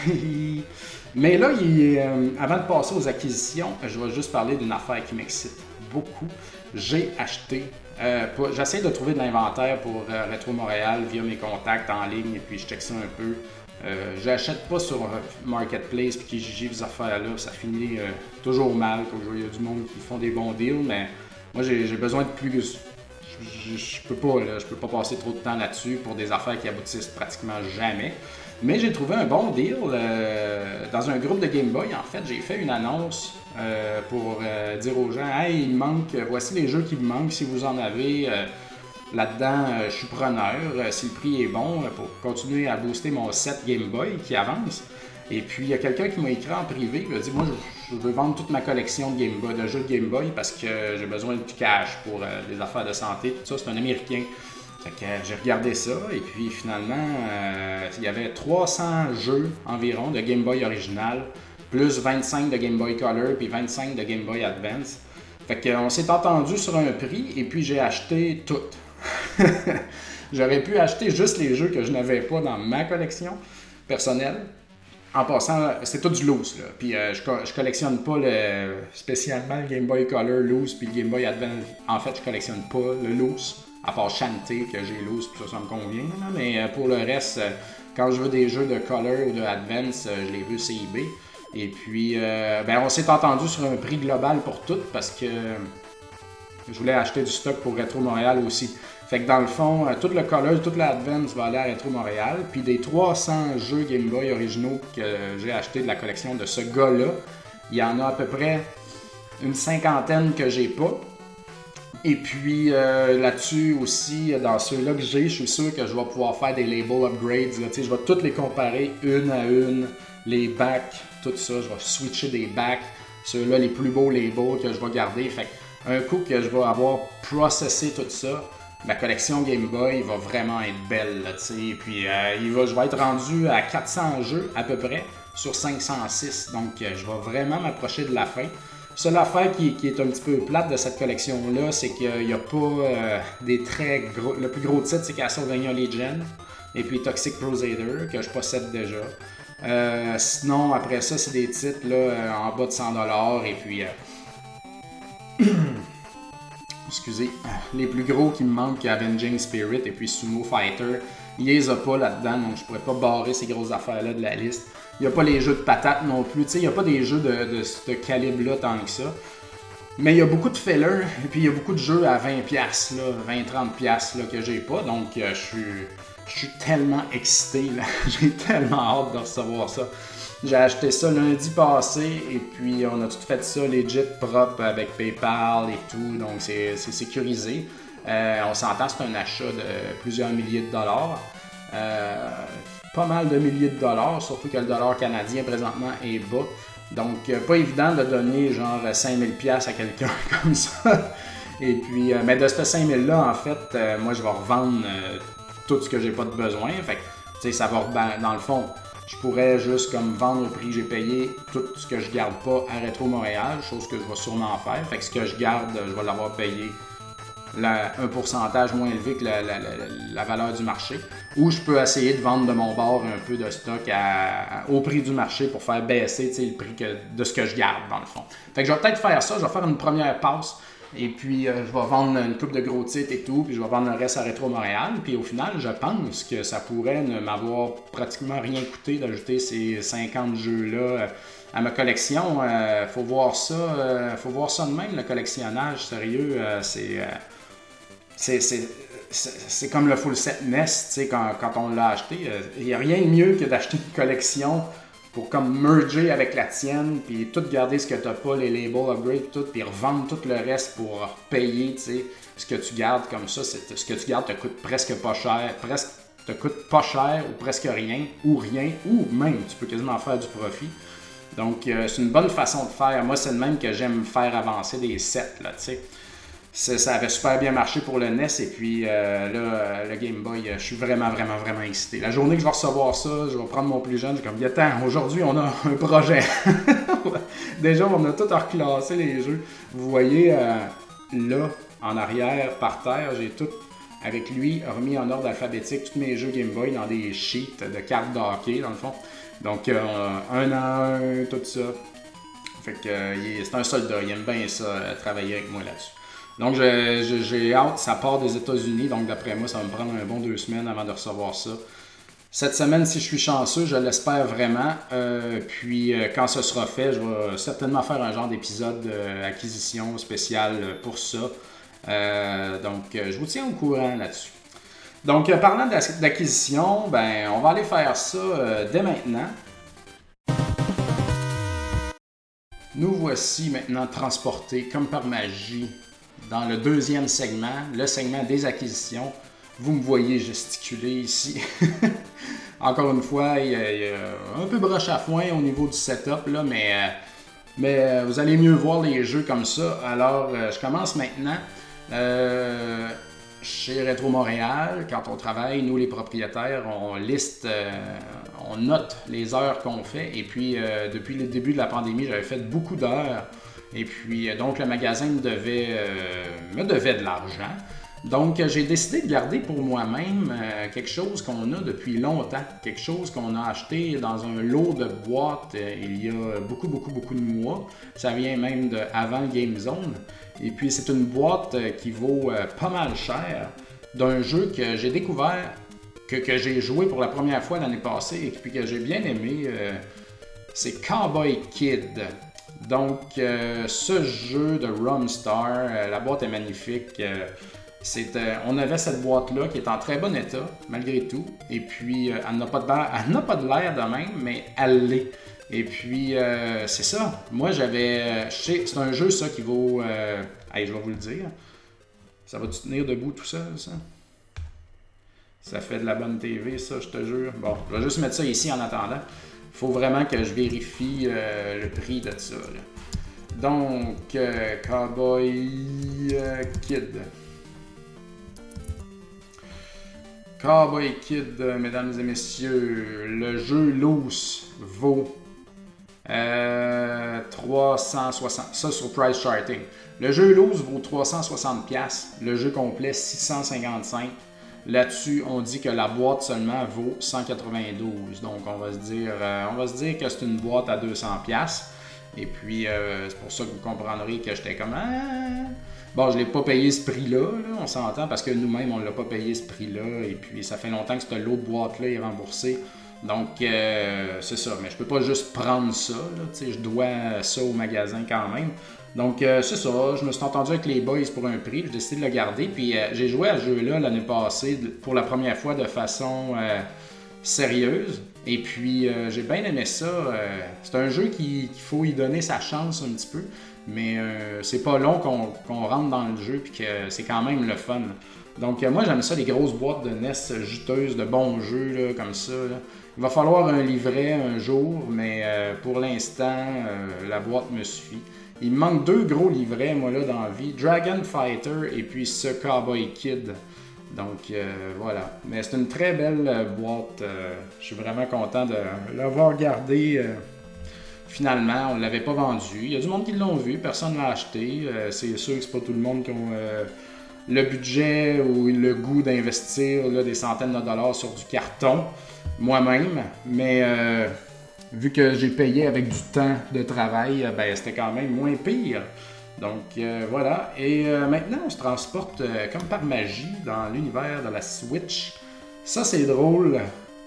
Mais là, il, euh, avant de passer aux acquisitions, je vais juste parler d'une affaire qui m'excite beaucoup. J'ai acheté, euh, pour, j'essaie de trouver de l'inventaire pour euh, Rétro Montréal via mes contacts en ligne, et puis je check ça un peu. Euh, j'achète pas sur Marketplace puis Kijiji, ces affaires-là, ça finit euh, toujours mal. Comme je vois, il y a du monde qui font des bons deals, mais moi j'ai, j'ai besoin de plus. Je, je, je peux pas, là, je peux pas passer trop de temps là-dessus pour des affaires qui aboutissent pratiquement jamais. Mais j'ai trouvé un bon deal euh, dans un groupe de Game Boy. En fait, j'ai fait une annonce euh, pour euh, dire aux gens, hey, il me manque, voici les jeux qui me manquent si vous en avez. Euh, Là-dedans, euh, je suis preneur. Euh, si le prix est bon, euh, pour continuer à booster mon set Game Boy qui avance. Et puis, il y a quelqu'un qui m'a écrit en privé. Il m'a dit, moi, je, je veux vendre toute ma collection de Game Boy, de jeux de Game Boy parce que j'ai besoin de cash pour euh, des affaires de santé. Tout ça, c'est un Américain. Fait que euh, j'ai regardé ça. Et puis, finalement, euh, il y avait trois cents jeux environ de Game Boy original, plus vingt-cinq de Game Boy Color, puis vingt-cinq de Game Boy Advance. Fait qu'on s'est entendu sur un prix et puis j'ai acheté tout. J'aurais pu acheter juste les jeux que je n'avais pas dans ma collection personnelle. En passant, c'est tout du loose, là. Puis euh, je, co- je collectionne pas le, spécialement le Game Boy Color loose puis le Game Boy Advance. En fait, je collectionne pas le loose, à part Shantae que j'ai loose, puis ça, ça me convient. Là. Mais euh, pour le reste, euh, quand je veux des jeux de Color ou de Advance, euh, je les veux sur eBay. Et puis, euh, ben, on s'est entendu sur un prix global pour tout parce que je voulais acheter du stock pour Retro Montréal aussi. Fait que dans le fond, tout le Color, toute l'Advance va aller à Retro Montréal. Puis des trois cents jeux Game Boy originaux que j'ai achetés de la collection de ce gars-là, il y en a à peu près une cinquantaine que j'ai pas. Et puis euh, là-dessus aussi, dans ceux-là que j'ai, je suis sûr que je vais pouvoir faire des label upgrades. Là, je vais toutes les comparer une à une, les backs, tout ça. Je vais switcher des backs, ceux-là les plus beaux labels que je vais garder. Fait un coup que je vais avoir processé tout ça, ma collection Game Boy va vraiment être belle. Là, puis euh, il va, je vais être rendu à quatre cents jeux à peu près sur cinq cent six. Donc euh, je vais vraiment m'approcher de la fin. Seule affaire qui, qui est un petit peu plate de cette collection-là, c'est qu'il n'y a pas euh, des très gros. Le plus gros titre, c'est Castlevania Legend. Et puis Toxic Crusader, que je possède déjà. Euh, sinon, après ça, c'est des titres là, en bas de cent dollars. Et puis. Euh... Excusez, les plus gros qui me manquent, Avenging Spirit et puis Sumo Fighter, il les a pas là-dedans, donc je pourrais pas barrer ces grosses affaires-là de la liste. Il n'y a pas les jeux de patates non plus, tu sais, il n'y a pas des jeux de, de ce calibre-là tant que ça. Mais il y a beaucoup de fillers, et puis il y a beaucoup de jeux à vingt dollars, vingt à trente dollars que j'ai pas, donc euh, je suis je suis tellement excité, là. J'ai tellement hâte de recevoir ça. J'ai acheté ça lundi passé et puis on a tout fait ça legit propre avec PayPal et tout, donc c'est, c'est sécurisé. Euh, on s'entend, c'est un achat de plusieurs milliers de dollars. Euh, pas mal de milliers de dollars, surtout que le dollar canadien présentement est bas. Donc euh, pas évident de donner genre cinq mille dollars à quelqu'un comme ça. Et puis, euh, mais de ce cinq mille là, en fait, euh, moi je vais revendre euh, tout ce que j'ai pas de besoin. Fait que, tu sais, ça va, ben, dans le fond, je pourrais juste comme vendre au prix que j'ai payé tout ce que je garde pas à Retro Montréal, chose que je vais sûrement faire. Fait que ce que je garde, je vais l'avoir payé la, un pourcentage moins élevé que la, la, la, la valeur du marché. Ou je peux essayer de vendre de mon bord un peu de stock à, à, au prix du marché pour faire baisser le prix que, de ce que je garde dans le fond. Fait que je vais peut-être faire ça, je vais faire une première passe. Et puis, euh, je vais vendre une coupe de gros titres et tout, puis je vais vendre le reste à Retro Montréal. Puis au final, je pense que ça pourrait ne m'avoir pratiquement rien coûté d'ajouter ces cinquante jeux-là à ma collection. Euh, faut voir ça, euh, faut voir ça de même, le collectionnage, sérieux. Euh, c'est, euh, c'est, c'est, c'est, c'est comme le full set N E S, tu sais, quand, quand on l'a acheté. Il n'y a rien de mieux que d'acheter une collection pour comme merger avec la tienne, puis tout garder ce que tu n'as pas, les labels, upgrade, tout, puis revendre tout le reste pour payer, tu sais, ce que tu gardes comme ça. C'est, ce que tu gardes te coûte presque pas cher, presque te coûte pas cher ou presque rien, ou rien, ou même, tu peux quasiment faire du profit. Donc, euh, c'est une bonne façon de faire. Moi, c'est de même que j'aime faire avancer des sets, là, tu sais. C'est, ça avait super bien marché pour le N E S et puis euh, là, le Game Boy, je suis vraiment, vraiment, vraiment excité. La journée que je vais recevoir ça, je vais prendre mon plus jeune, je suis comme, attends, aujourd'hui, on a un projet. Déjà, on a tout reclassé les jeux. Vous voyez, euh, là, en arrière, par terre, j'ai tout, avec lui, remis en ordre alphabétique tous mes jeux Game Boy dans des sheets de cartes de hockey, dans le fond. Donc, euh, un à un, tout ça. Fait que euh, c'est un soldat, il aime bien ça, travailler avec moi là-dessus. Donc, je, je, j'ai hâte, ça part des États-Unis, donc d'après moi, ça va me prendre un bon deux semaines avant de recevoir ça. Cette semaine, si je suis chanceux, je l'espère vraiment. Euh, puis euh, quand ce sera fait, je vais certainement faire un genre d'épisode d'acquisition spécial pour ça. Euh, donc, euh, je vous tiens au courant là-dessus. Donc, euh, parlant d'acquisition, ben, on va aller faire ça euh, dès maintenant. Nous voici maintenant transportés, comme par magie, dans le deuxième segment, le segment des acquisitions. Vous me voyez gesticuler ici. Encore une fois, il y, a, il y a un peu broche à foin au niveau du setup, là, mais, euh, mais euh, vous allez mieux voir les jeux comme ça. Alors, euh, je commence maintenant. Euh, chez Rétro Montréal, quand on travaille, nous les propriétaires, on liste, euh, on note les heures qu'on fait. Et puis, euh, depuis le début de la pandémie, j'avais fait beaucoup d'heures. Et puis, euh, donc, le magasin me devait, euh, me devait de l'argent. Donc, j'ai décidé de garder pour moi-même euh, quelque chose qu'on a depuis longtemps, quelque chose qu'on a acheté dans un lot de boîtes euh, il y a beaucoup, beaucoup, beaucoup de mois. Ça vient même de avant Game Zone. Et puis, c'est une boîte euh, qui vaut euh, pas mal cher d'un jeu que j'ai découvert, que, que j'ai joué pour la première fois l'année passée et puis que j'ai bien aimé. Euh, c'est Cowboy Kid. Donc, euh, ce jeu de Rumstar, euh, la boîte est magnifique. Euh, C'est, euh, on avait cette boîte-là qui est en très bon état, malgré tout. Et puis, euh, elle n'a pas de l'air, elle n'a pas de l'air de même, mais elle l'est. Et puis, euh, c'est ça. Moi, j'avais... Euh, c'est un jeu, ça, qui vaut... Euh, allez, je vais vous le dire. Ça va-tu tenir debout tout seul, ça? Ça fait de la bonne T V, ça, je te jure. Bon, je vais juste mettre ça ici en attendant. Il faut vraiment que je vérifie euh, le prix de ça, là. Donc, euh, Cowboy euh, Kid. Cowboy Kid, mesdames et messieurs, le jeu loose vaut euh, trois cent soixante, ça sur Price Charting. Le jeu loose vaut trois cent soixante dollars, le jeu complet six cent cinquante-cinq. Là-dessus, on dit que la boîte seulement vaut cent quatre-vingt-douze. Donc, on va se dire, euh, on va se dire que c'est une boîte à deux cents dollars. Et puis, euh, c'est pour ça que vous comprendrez que j'étais comme... Ah! Bon, je ne l'ai pas payé ce prix-là, là, on s'entend, parce que nous-mêmes, on ne l'a pas payé ce prix-là. Et puis, ça fait longtemps que cette l'autre boîte-là est remboursée. Donc, euh, c'est ça. Mais je peux pas juste prendre ça, là, je dois ça au magasin quand même. Donc, euh, c'est ça. Je me suis entendu avec les boys pour un prix. J'ai décidé de le garder. Puis, euh, j'ai joué à ce jeu-là l'année passée pour la première fois de façon euh, sérieuse. Et puis, euh, j'ai bien aimé ça. Euh, c'est un jeu qui, qu'il faut y donner sa chance un petit peu. Mais euh, c'est pas long qu'on, qu'on rentre dans le jeu puis que c'est quand même le fun. Donc euh, moi j'aime ça, les grosses boîtes de N E S juteuses, de bons jeux là, comme ça. Là. Il va falloir un livret un jour, mais euh, pour l'instant, euh, la boîte me suffit. Il me manque deux gros livrets, moi là, dans la vie. Dragon Fighter et puis ce Cowboy Kid. Donc euh, voilà. Mais c'est une très belle euh, boîte. Euh, je suis vraiment content de l'avoir gardée. Euh, Finalement, on ne l'avait pas vendu. Il y a du monde qui l'ont vu, personne ne l'a acheté. Euh, c'est sûr que c'est pas tout le monde qui a euh, le budget ou le goût d'investir là, des centaines de dollars sur du carton, moi-même. Mais euh, vu que j'ai payé avec du temps de travail, ben, c'était quand même moins pire. Donc euh, voilà. Et euh, maintenant, on se transporte euh, comme par magie dans l'univers de la Switch. Ça, c'est drôle.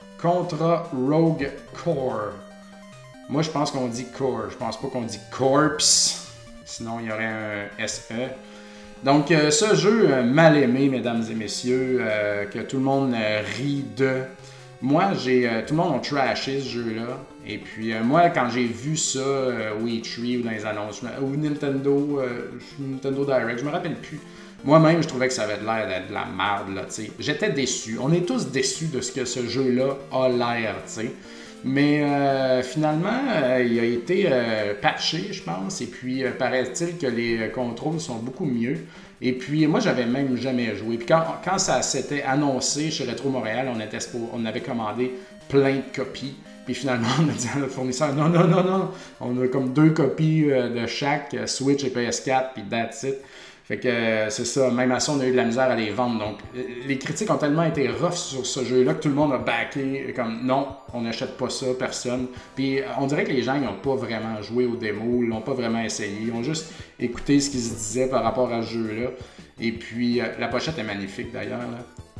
Contra Rogue Core. Moi, je pense qu'on dit core. Je pense pas qu'on dit corpse. Sinon, il y aurait un S E. Donc, euh, ce jeu euh, mal aimé, mesdames et messieurs, euh, que tout le monde euh, rit de. Moi, j'ai euh, tout le monde a trashé ce jeu-là. Et puis, euh, moi, quand j'ai vu ça euh, au E trois ou dans les annonces, ou Nintendo, euh, Nintendo Direct, je me rappelle plus. Moi-même, je trouvais que ça avait l'air d'être de la merde, là, tu sais. J'étais déçu. On est tous déçus de ce que ce jeu-là a l'air, tu sais. Mais euh, finalement, euh, il a été euh, patché, je pense, et puis euh, paraît-il que les contrôles sont beaucoup mieux. Et puis moi, j'avais même jamais joué. Puis quand, quand ça s'était annoncé chez Rétro Montréal, on, était, on avait commandé plein de copies. Puis finalement, on a dit à notre fournisseur, non, non, non, non, on a comme deux copies euh, de chaque, Switch et P S quatre, puis that's it. Fait que euh, c'est ça, même à ça, on a eu de la misère à les vendre. Donc, les critiques ont tellement été rough sur ce jeu-là que tout le monde a backé, comme non, on n'achète pas ça, personne. Puis on dirait que les gens n'ont pas vraiment joué aux démos, ils l'ont pas vraiment essayé, ils ont juste écouté ce qu'ils se disaient par rapport à ce jeu-là. Et puis, euh, la pochette est magnifique d'ailleurs, là.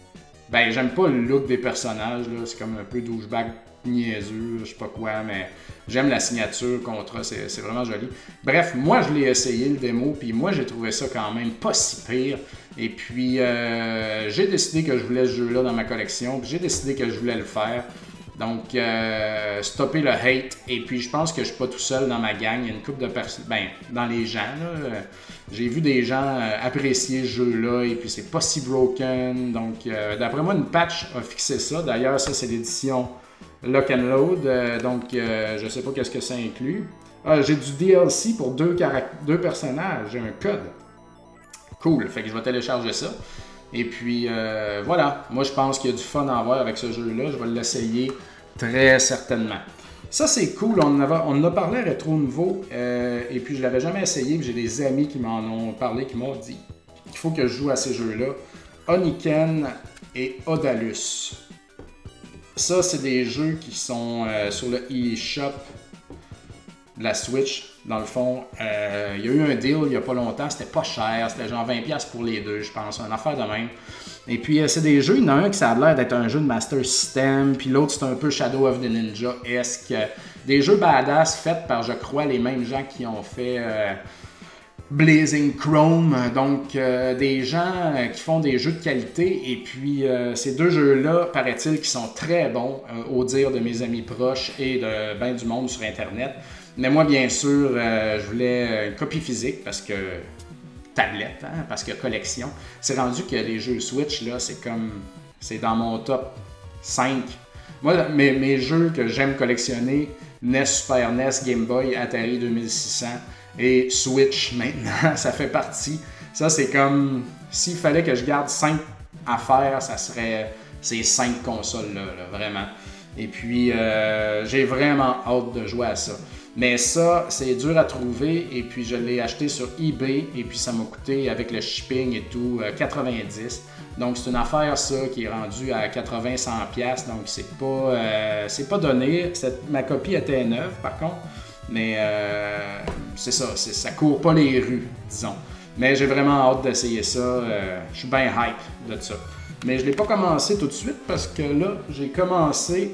Ben, j'aime pas le look des personnages, là. C'est comme un peu douchebag niaiseux, je sais pas quoi, mais j'aime la signature, contrat, c'est, c'est vraiment joli. Bref, moi, je l'ai essayé, le démo, puis moi, j'ai trouvé ça quand même pas si pire. Et puis, euh, j'ai décidé que je voulais ce jeu-là dans ma collection, puis j'ai décidé que je voulais le faire. Donc, euh, stopper le hate. Et puis, je pense que je suis pas tout seul dans ma gang. Il y a une couple de personnes, ben, dans les gens, là. J'ai vu des gens euh, apprécier ce jeu-là, et puis c'est pas si broken. Donc, euh, d'après moi, une patch a fixé ça. D'ailleurs, ça, c'est l'édition Lock and Load. Euh, donc, euh, je sais pas qu'est-ce que ça inclut. Ah, j'ai du D L C pour deux, caract- deux personnages. J'ai un code. Cool. Fait que je vais télécharger ça. Et puis, euh, voilà. Moi, je pense qu'il y a du fun à avoir avec ce jeu-là. Je vais l'essayer très certainement. Ça, c'est cool. On en, avait, on en a parlé à Rétro Nouveau. Euh, et puis, je ne l'avais jamais essayé. Puis j'ai des amis qui m'en ont parlé, qui m'ont dit qu'il faut que je joue à ces jeux-là. Oniken et Odalus. Ça, c'est des jeux qui sont euh, sur le eShop de la Switch. Dans le fond, euh, il y a eu un deal il n'y a pas longtemps. C'était pas cher. C'était genre vingt dollars pour les deux, je pense. Une affaire de même. Et puis, euh, c'est des jeux. Il y en a un qui ça a l'air d'être un jeu de Master System. Puis l'autre, c'est un peu Shadow of the Ninja-esque. Des jeux badass faits par, je crois, les mêmes gens qui ont fait euh, Blazing Chrome. Donc, euh, des gens euh, qui font des jeux de qualité. Et puis, euh, ces deux jeux-là, paraît-il, qui sont très bons, euh, au dire de mes amis proches et de ben du monde sur Internet. Mais moi, bien sûr, euh, je voulais une copie physique parce que tablette, hein, parce que collection. C'est rendu que les jeux Switch, là, c'est comme... C'est dans mon top cinq. Moi, mes, mes jeux que j'aime collectionner, N E S, Super N E S, Game Boy, Atari deux mille six cents et Switch maintenant, ça fait partie. Ça, c'est comme... S'il fallait que je garde cinq affaires, ça serait ces cinq consoles-là, là, vraiment. Et puis, euh, j'ai vraiment hâte de jouer à ça. Mais ça, c'est dur à trouver et puis je l'ai acheté sur eBay et puis ça m'a coûté avec le shipping et tout quatre-vingt-dix. Donc c'est une affaire ça qui est rendue à quatre-vingts à cent dollars. Donc c'est pas, euh, c'est pas donné. Cette, ma copie était neuve par contre. Mais euh, c'est ça, c'est, ça court pas les rues, disons. Mais j'ai vraiment hâte d'essayer ça. Euh, je suis bien hype de ça. Mais je l'ai pas commencé tout de suite parce que là, j'ai commencé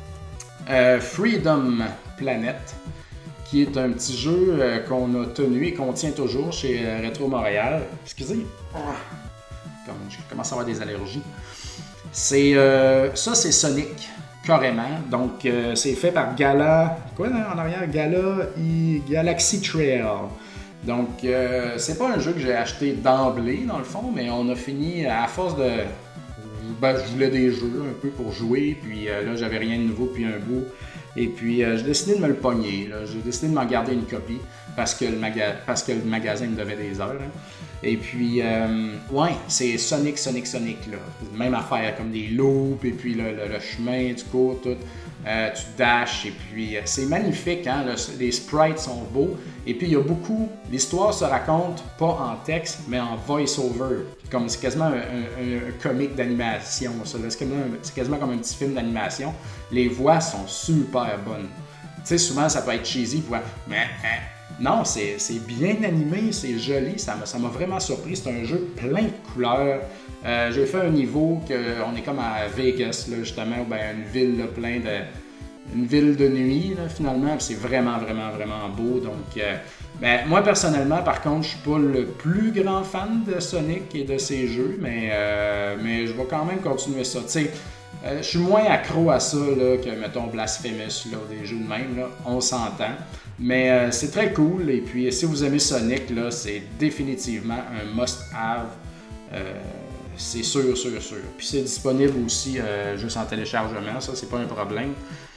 euh, Freedom Planet, qui est un petit jeu euh, qu'on a tenu et qu'on tient toujours chez euh, Rétro Montréal. Excusez, oh, comme je commence à avoir des allergies. C'est, euh, ça, c'est Sonic, carrément. Donc, euh, c'est fait par Gala... Quoi, en arrière? Gala... I, Galaxy Trail. Donc, euh, c'est pas un jeu que j'ai acheté d'emblée, dans le fond, mais on a fini, à force de... Ben, je voulais des jeux un peu pour jouer, puis euh, là, j'avais rien de nouveau depuis un bout. Et puis, euh, j'ai décidé de me le pogner. Là. J'ai décidé de m'en garder une copie parce que le, maga- parce que le magasin me devait des heures. Hein. Et puis, euh, ouais, c'est Sonic, Sonic, Sonic. Là. Même affaire, comme des loops, et puis le, le, le chemin, du coup, tout. Euh, tu dashes, et puis euh, c'est magnifique. Hein? Le, les sprites sont beaux. Et puis, il y a beaucoup... L'histoire se raconte pas en texte, mais en voice-over. Comme, c'est quasiment un, un, un comique d'animation. Ça. C'est, quasiment, c'est quasiment comme un petit film d'animation. Les voix sont super bonnes. Tu sais, souvent, ça peut être cheesy. Pour... Mais, hein, non, c'est, c'est bien animé, c'est joli. Ça m'a, ça m'a vraiment surpris. C'est un jeu plein de couleurs. Euh, j'ai fait un niveau qu'on est comme à Vegas, là, justement, ou bien une ville là, plein de... Une ville de nuit, là, finalement. C'est vraiment, vraiment, vraiment beau. Donc, euh, ben, moi, personnellement, par contre, je suis pas le plus grand fan de Sonic et de ses jeux, mais, euh, mais je vais quand même continuer ça. Tu sais, euh, je suis moins accro à ça là, que, mettons, Blasphemous, là, des jeux de même, là, on s'entend. Mais euh, c'est très cool. Et puis, si vous aimez Sonic, là, c'est définitivement un must-have. Euh, c'est sûr, sûr, sûr. Puis c'est disponible aussi euh, juste en téléchargement, ça, c'est pas un problème.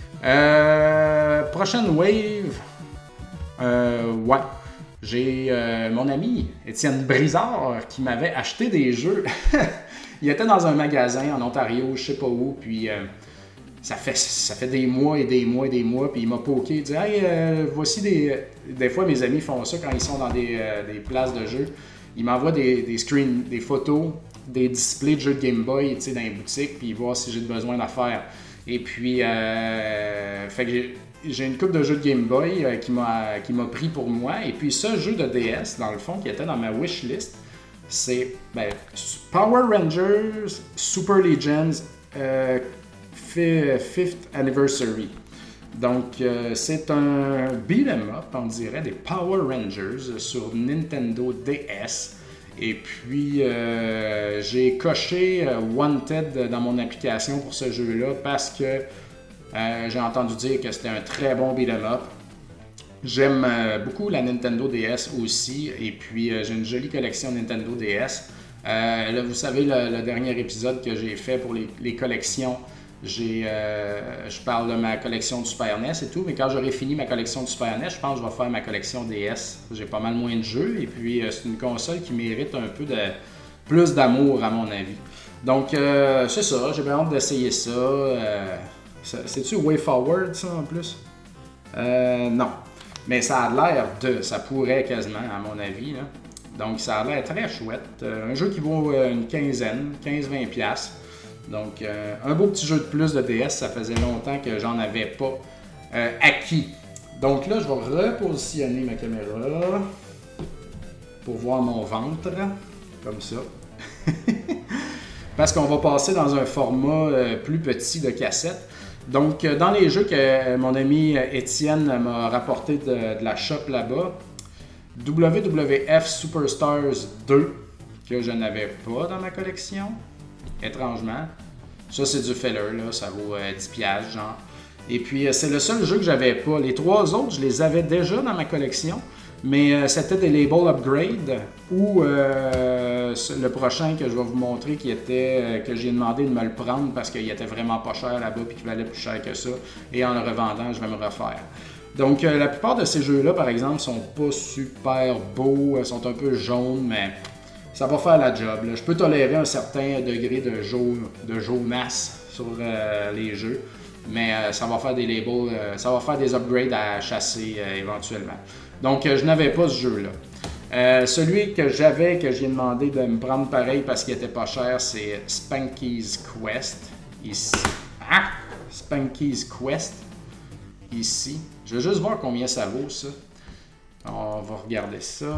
Euh, prochaine wave, euh, ouais, j'ai euh, mon ami Étienne Brizard qui m'avait acheté des jeux. Il était dans un magasin en Ontario, je sais pas où, puis euh, ça fait ça fait des mois et des mois et des mois, puis il m'a poké, il dit hey, euh, voici des des fois mes amis font ça quand ils sont dans des, euh, des places de jeux, ils m'envoient des, des screens, des photos, des displays de jeux de Game Boy, tu sais, dans les boutiques, puis ils voient si j'ai besoin d'affaires. Et puis, euh, fait que j'ai, j'ai une couple de jeux de Game Boy euh, qui, m'a, qui m'a pris pour moi. Et puis, ce jeu de D S, dans le fond, qui était dans ma wishlist, c'est ben, Power Rangers Super Legends euh, fifth Anniversary. Donc, euh, c'est un beat'em up, on dirait, des Power Rangers sur Nintendo D S. Et puis, euh, j'ai coché euh, Wanted dans mon application pour ce jeu-là parce que euh, j'ai entendu dire que c'était un très bon beat'em up. J'aime euh, beaucoup la Nintendo D S aussi. Et puis, euh, j'ai une jolie collection Nintendo D S. Euh, là, vous savez, le, le dernier épisode que j'ai fait pour les, les collections, J'ai, euh, je parle de ma collection du Super N E S et tout, mais quand j'aurai fini ma collection du Super N E S, je pense que je vais faire ma collection D S. J'ai pas mal moins de jeux et puis euh, c'est une console qui mérite un peu de plus d'amour à mon avis. Donc euh, c'est ça, j'ai bien hâte d'essayer ça. Euh, C'est-tu WayForward ça en plus? Euh, non, mais ça a l'air de, ça pourrait quasiment à mon avis. Là. Donc ça a l'air très chouette. Euh, un jeu qui vaut euh, une quinzaine, quinze à vingt piastres. Donc, euh, un beau petit jeu de plus de D S, ça faisait longtemps que j'en avais pas euh, acquis. Donc là, je vais repositionner ma caméra pour voir mon ventre, comme ça. Parce qu'on va passer dans un format euh, plus petit de cassette. Donc, euh, dans les jeux que mon ami Étienne m'a rapporté de, de la shop là-bas, W W F Superstars deux, que je n'avais pas dans ma collection. Étrangement. Ça, c'est du filler, là. Ça vaut euh, dix piastres, genre. Et puis, euh, c'est le seul jeu que j'avais pas. Les trois autres, je les avais déjà dans ma collection, mais euh, c'était des labels upgrade ou euh, le prochain que je vais vous montrer qui était euh, que j'ai demandé de me le prendre parce qu'il était vraiment pas cher là-bas et qu'il valait plus cher que ça. Et en le revendant, je vais me refaire. Donc, euh, la plupart de ces jeux-là, par exemple, sont pas super beaux. Ils sont un peu jaunes, mais ça va faire la job. Là. Je peux tolérer un certain degré de, jaune, de jaunasse sur euh, les jeux, mais euh, ça va faire des labels, euh, ça va faire des upgrades à chasser euh, éventuellement. Donc, euh, je n'avais pas ce jeu-là. Euh, celui que j'avais, que j'ai demandé de me prendre pareil parce qu'il était pas cher, c'est Spanky's Quest. Ici. Ah! Spanky's Quest. Ici. Je vais juste voir combien ça vaut, ça. On va regarder ça.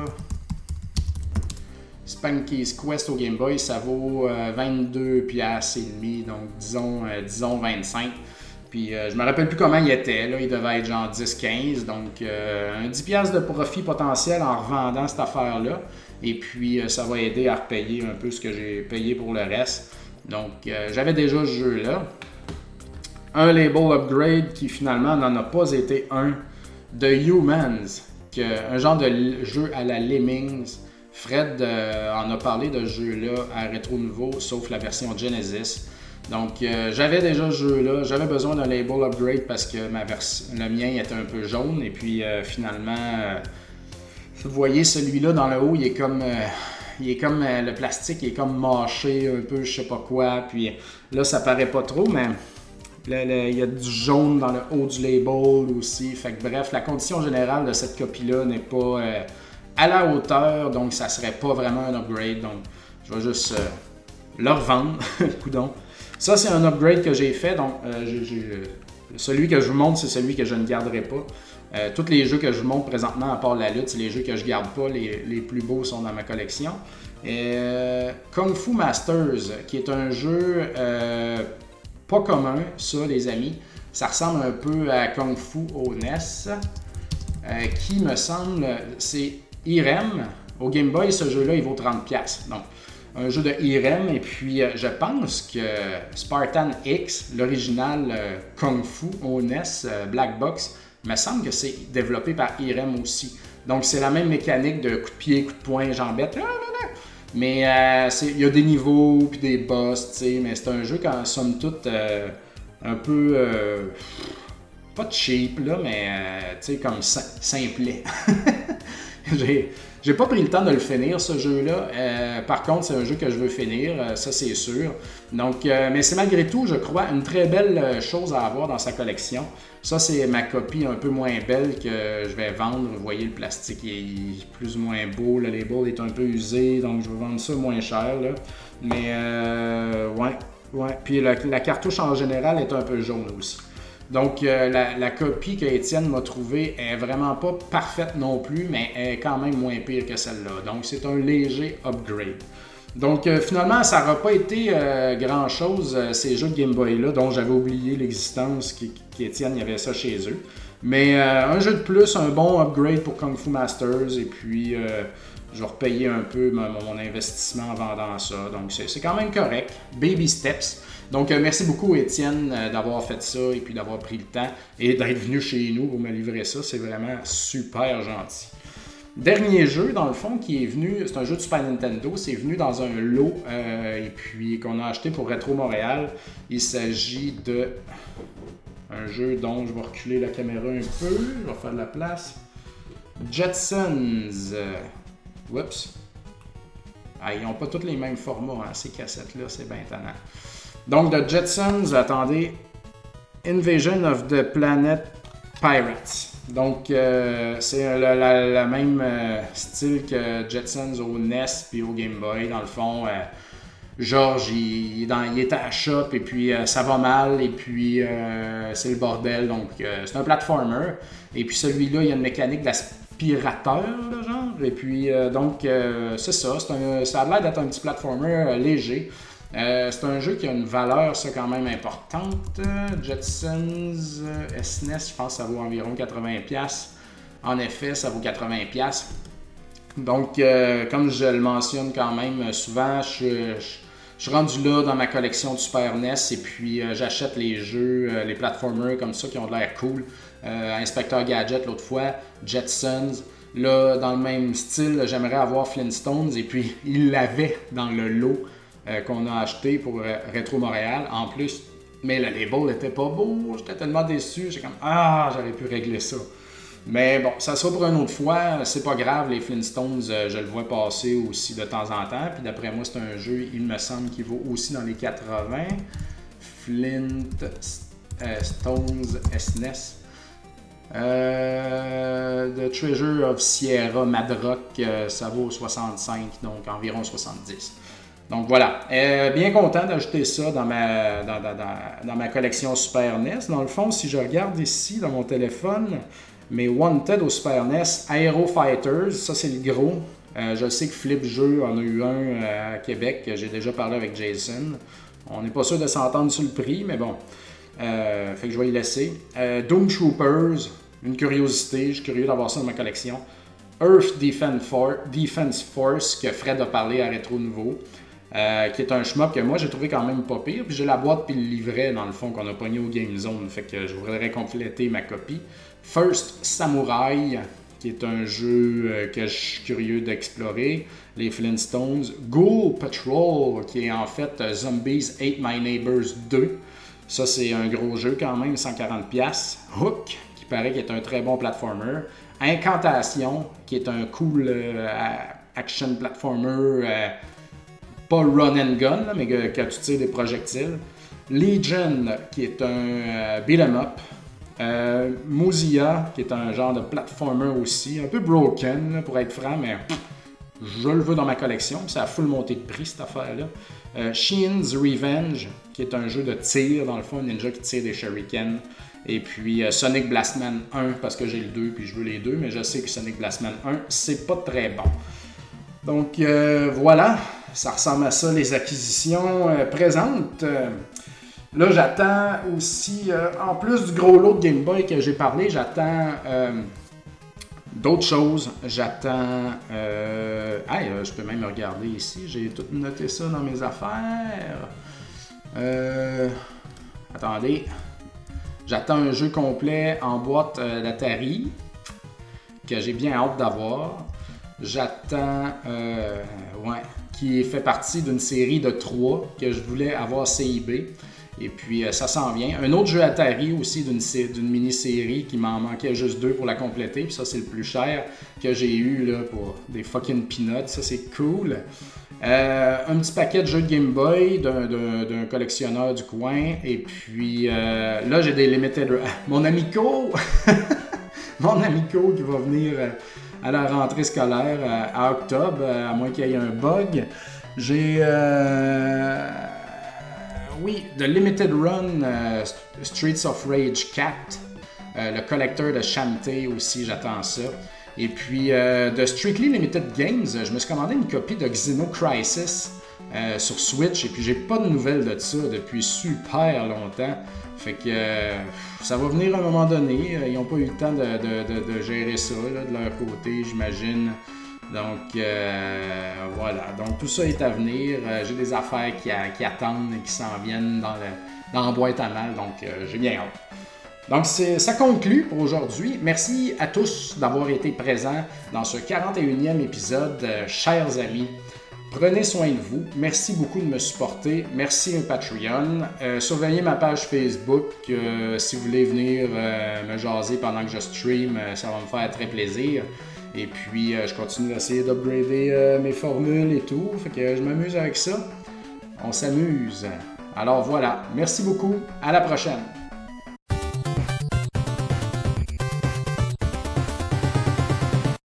Spanky's Quest au Game Boy, ça vaut euh, vingt-deux piastres et demi, donc disons, euh, disons vingt-cinq. Puis euh, je me rappelle plus comment il était, là, il devait être genre dix quinze, donc euh, un dix piastres de profit potentiel en revendant cette affaire-là. Et puis euh, ça va aider à repayer un peu ce que j'ai payé pour le reste. Donc euh, j'avais déjà ce jeu-là. Un label upgrade qui finalement n'en a pas été un, The Humans, que, un genre de jeu à la Lemmings. Fred euh, en a parlé de ce jeu-là à Rétro Nouveau, sauf la version Genesis. Donc, euh, j'avais déjà ce jeu-là. J'avais besoin d'un label upgrade parce que ma vers- le mien était un peu jaune. Et puis, euh, finalement, euh, vous voyez, celui-là dans le haut, il est comme... Euh, il est comme euh, le plastique, il est comme mâché un peu, je sais pas quoi. Puis là, ça paraît pas trop, mais le, le, il y a du jaune dans le haut du label aussi. Fait que bref, la condition générale de cette copie-là n'est pas... Euh, à la hauteur, donc ça serait pas vraiment un upgrade, donc je vais juste euh, le revendre, coudonc. Ça c'est un upgrade que j'ai fait, donc euh, j'ai, j'ai, celui que je vous montre c'est celui que je ne garderai pas. Euh, tous les jeux que je vous montre présentement à part la lutte, c'est les jeux que je garde pas, les, les plus beaux sont dans ma collection. Et, euh, Kung Fu Masters, qui est un jeu euh, pas commun, ça les amis, ça ressemble un peu à Kung Fu au N E S, euh, qui me semble, c'est Irem. Au Game Boy, ce jeu-là, il vaut trente piastres. Donc, un jeu de Irem. Et puis, euh, je pense que Spartan X, l'original euh, Kung Fu au N E S, euh, Black Box, me semble que c'est développé par Irem aussi. Donc, c'est la même mécanique de coup de pied, coup de poing, jambette. Mais euh, il y a des niveaux, puis des boss, tu sais. Mais c'est un jeu, en somme toute, euh, un peu... Euh, pas cheap, là, mais euh, tu sais, comme sim- simplet. j'ai, j'ai pas pris le temps de le finir, ce jeu-là. Euh, par contre, c'est un jeu que je veux finir, euh, ça c'est sûr. Donc, euh, mais c'est malgré tout, je crois, une très belle chose à avoir dans sa collection. Ça, c'est ma copie un peu moins belle que je vais vendre. Vous voyez, le plastique est plus ou moins beau, le label est un peu usé, donc je vais vendre ça moins cher, là. Mais, euh, ouais, ouais. Puis la, la cartouche en général est un peu jaune aussi. Donc, euh, la, la copie que Étienne m'a trouvée est vraiment pas parfaite non plus, mais elle est quand même moins pire que celle-là. Donc, c'est un léger upgrade. Donc, euh, finalement, ça n'aura pas été euh, grand-chose, euh, ces jeux de Game Boy-là, dont j'avais oublié l'existence, qu'Étienne, il y avait ça chez eux. Mais euh, un jeu de plus, un bon upgrade pour Kung Fu Masters, et puis euh, je vais repayer un peu mon, mon investissement en vendant ça. Donc, c'est quand même correct. Baby steps. Donc, euh, merci beaucoup, Étienne, euh, d'avoir fait ça et puis d'avoir pris le temps et d'être venu chez nous pour me livrer ça. C'est vraiment super gentil. Dernier jeu, dans le fond, qui est venu, c'est un jeu de Super Nintendo, c'est venu dans un lot euh, et puis qu'on a acheté pour Rétro Montréal. Il s'agit de un jeu dont je vais reculer la caméra un peu, je vais faire de la place. Jetsons. Oups. Ah, ils n'ont pas tous les mêmes formats, hein, ces cassettes-là, c'est bien étonnant. Donc, The Jetsons, attendez, Invasion of the Planet Pirates. Donc, euh, c'est le, le, le même euh, style que Jetsons au N E S puis au Game Boy. Dans le fond, euh, George, il, il, dans, il est à la shop et puis euh, ça va mal et puis euh, c'est le bordel. Donc, euh, c'est un platformer. Et puis celui-là, il y a une mécanique d'aspirateur, là, genre. Et puis, euh, donc, euh, c'est ça. C'est un, ça a l'air d'être un petit platformer euh, léger. Euh, c'est un jeu qui a une valeur, ça, quand même importante. Jetsons euh, S N E S, je pense que ça vaut environ quatre-vingts dollars. En effet, ça vaut quatre-vingts dollars. Donc, euh, comme je le mentionne quand même souvent, je, je, je suis rendu là dans ma collection de Super N E S et puis euh, j'achète les jeux, euh, les platformers comme ça qui ont de l'air cool. Euh, Inspecteur Gadget l'autre fois, Jetsons. Là, dans le même style, j'aimerais avoir Flintstones et puis il l'avait dans le lot. Euh, qu'on a acheté pour euh, Rétro Montréal en plus, mais le label était pas beau, j'étais tellement déçu, j'ai comme ah, j'aurais pu régler ça. Mais bon, ça sera pour une autre fois, c'est pas grave, les Flintstones, euh, je le vois passer aussi de temps en temps, puis d'après moi, c'est un jeu, il me semble, qui vaut aussi dans les quatre-vingts. Flintstones S N E S. Euh, The Treasure of Sierra Madrock, euh, ça vaut soixante-cinq, donc environ soixante-dix. Donc voilà, euh, bien content d'ajouter ça dans ma, dans, dans, dans, dans ma collection Super N E S. Dans le fond, si je regarde ici dans mon téléphone, mes Wanted au Super N E S, Aero Fighters, ça c'est le gros. Euh, je sais que Flip Jeux en a eu un euh, à Québec, j'ai déjà parlé avec Jason. On n'est pas sûr de s'entendre sur le prix, mais bon, euh, fait que je vais y laisser. Euh, Doom Troopers, une curiosité, je suis curieux d'avoir ça dans ma collection. Earth Defense, For- Defense Force, que Fred a parlé à Rétro Nouveau. Euh, qui est un shmup que moi j'ai trouvé quand même pas pire. Puis j'ai la boîte puis le livret dans le fond qu'on a pogné au Game Zone. Fait que je voudrais compléter ma copie. First Samurai, qui est un jeu euh, que je suis curieux d'explorer. Les Flintstones. Ghoul Patrol, qui est en fait euh, Zombies Ate My Neighbors deux. Ça c'est un gros jeu quand même, cent quarante dollars. Hook, qui paraît qu'il est un très bon platformer. Incantation, qui est un cool euh, action platformer. Euh, Pas run and gun, là, mais que, que tu tires des projectiles. Legion, qui est un euh, beat'em up. Euh, Mozilla, qui est un genre de platformer aussi, un peu broken, là, pour être franc, mais pff, je le veux dans ma collection. Ça a full montée de prix, cette affaire-là. Euh, Sheen's Revenge, qui est un jeu de tir, dans le fond, un ninja qui tire des shurikens. Et puis euh, Sonic Blastman un, parce que j'ai le deux, puis je veux les deux, mais je sais que Sonic Blastman un, c'est pas très bon. Donc euh, voilà. Ça ressemble à ça, les acquisitions euh, présentes. Euh, là, j'attends aussi, euh, en plus du gros lot de Game Boy que j'ai parlé, j'attends euh, d'autres choses. J'attends... Euh, hey, euh, je peux même regarder ici. J'ai tout noté ça dans mes affaires. Euh, attendez. J'attends un jeu complet en boîte euh, d'Atari que j'ai bien hâte d'avoir. J'attends... Euh, ouais... qui fait partie d'une série de trois que je voulais avoir C I B. Et puis, euh, ça s'en vient. Un autre jeu Atari aussi d'une, d'une mini-série qui m'en manquait juste deux pour la compléter. Puis ça, c'est le plus cher que j'ai eu là, pour des fucking peanuts. Ça, c'est cool. Euh, un petit paquet de jeux de Game Boy d'un, d'un, d'un collectionneur du coin. Et puis, euh, là, j'ai des limited... Mon amico! Mon amico qui va venir... Euh, à la rentrée scolaire euh, à octobre, euh, à moins qu'il y ait un bug. J'ai... Euh... Oui, de Limited Run euh, Streets of Rage quatre, euh, le collecteur de Shantae aussi, j'attends ça. Et puis euh, de Strictly Limited Games, je me suis commandé une copie de Xeno Crisis euh, sur Switch et puis j'ai pas de nouvelles de ça depuis super longtemps. Fait que euh, ça va venir à un moment donné. Ils n'ont pas eu le temps de, de, de, de gérer ça là, de leur côté, j'imagine. Donc euh, voilà, donc tout ça est à venir. Euh, j'ai des affaires qui, a, qui attendent et qui s'en viennent dans, le, dans la boîte à mal, donc euh, j'ai bien hâte. Donc c'est, ça conclut pour aujourd'hui. Merci à tous d'avoir été présents dans ce quarante et unième épisode, euh, chers amis. Prenez soin de vous. Merci beaucoup de me supporter. Merci à Patreon. Euh, surveillez ma page Facebook. Euh, si vous voulez venir euh, me jaser pendant que je stream, euh, ça va me faire très plaisir. Et puis, euh, je continue d'essayer d'upgrader euh, mes formules et tout. Fait que euh, je m'amuse avec ça. On s'amuse. Alors voilà. Merci beaucoup. À la prochaine.